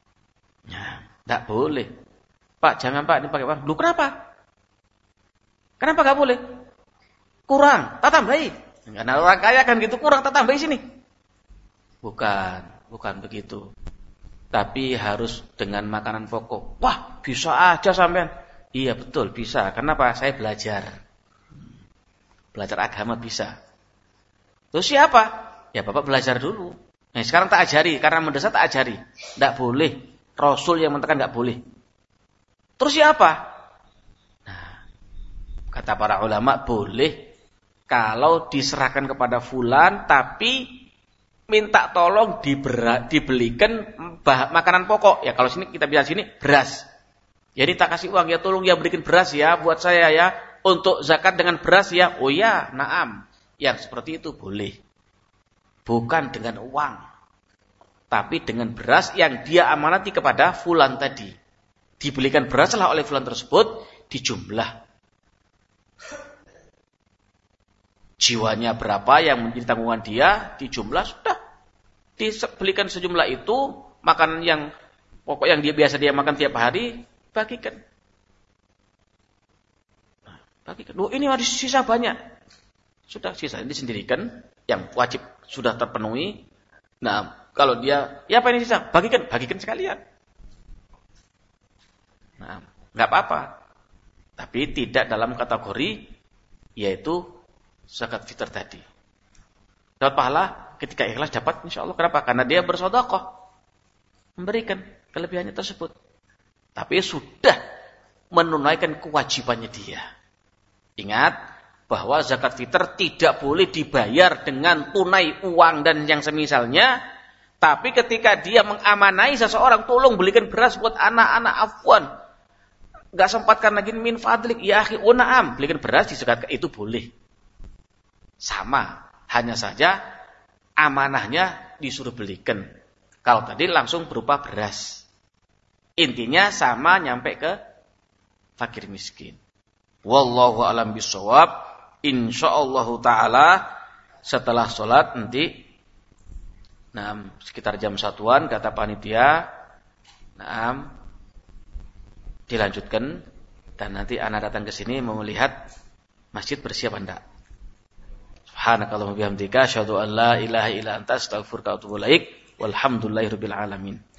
Ya, tidak boleh. Pak, jangan Pak, ini pakai uang. Lu kenapa? Kenapa nggak boleh? Kurang, tak tambahi. Karena orang kaya kan gitu, kurang, tak tambahi sini. Bukan begitu. Tapi harus dengan makanan pokok. Wah, bisa aja sampean. Iya betul, bisa. Kenapa? Saya belajar. Belajar agama bisa. Terus siapa? Ya Bapak belajar dulu. Nah, sekarang tak ajari, karena mendesak tak ajari. Tidak boleh. Rasul yang mengatakan tidak boleh. Terus siapa? Nah, kata para ulama boleh kalau diserahkan kepada fulan, tapi minta tolong dibelikan makanan pokok. Ya kalau sini kita bilang sini beras. Jadi tak kasih uang, ya tolong ya berikan beras ya buat saya ya. Untuk zakat dengan beras ya. Oh ya, naam. Yang seperti itu boleh. Bukan dengan uang. Tapi dengan beras yang dia amanati kepada fulan tadi. Dibelikan beraslah oleh fulan tersebut, dijumlah. Jiwanya berapa yang menjadi tanggungan dia, dijumlah sudah. Dibelikan sejumlah itu, makanan yang pokok yang dia biasa dia makan tiap hari, bagikan. Bagikan. Oh, ini masih sisa banyak. Sudah sisa disendirikan, yang wajib sudah terpenuhi. Nah, kalau dia, ya apa ini sisa? Bagikan sekalian. Nah, nggak apa-apa. Tapi tidak dalam kategori yaitu zakat fitr tadi. Dapat pahala ketika ikhlas dapat insya Allah. Kenapa? Karena dia bersedekah, memberikan kelebihannya tersebut. Tapi sudah menunaikan kewajibannya dia. Ingat bahwa zakat fitr tidak boleh dibayar dengan tunai uang dan yang semisalnya. Tapi ketika dia mengamanai seseorang, tolong belikan beras buat anak-anak afwan. Gak sempatkan lagi min fadlik, ya akhi, na'am, belikan beras dizakatkan, itu boleh. Sama, hanya saja amanahnya disuruh belikan. Kalau tadi langsung berupa beras. Intinya sama nyampe ke fakir miskin. Wallahu a'lam bishawab. Insyaallah taala setelah sholat nanti sekitar jam 1-an kata panitia dilanjutkan dan nanti anak datang ke sini mau melihat masjid bersiap anda. Subhanakallahumma bihamdika asyhadu an la ilaha illa anta astaghfiruka wa atubu ilaik. Walhamdulillahirabbil alamin.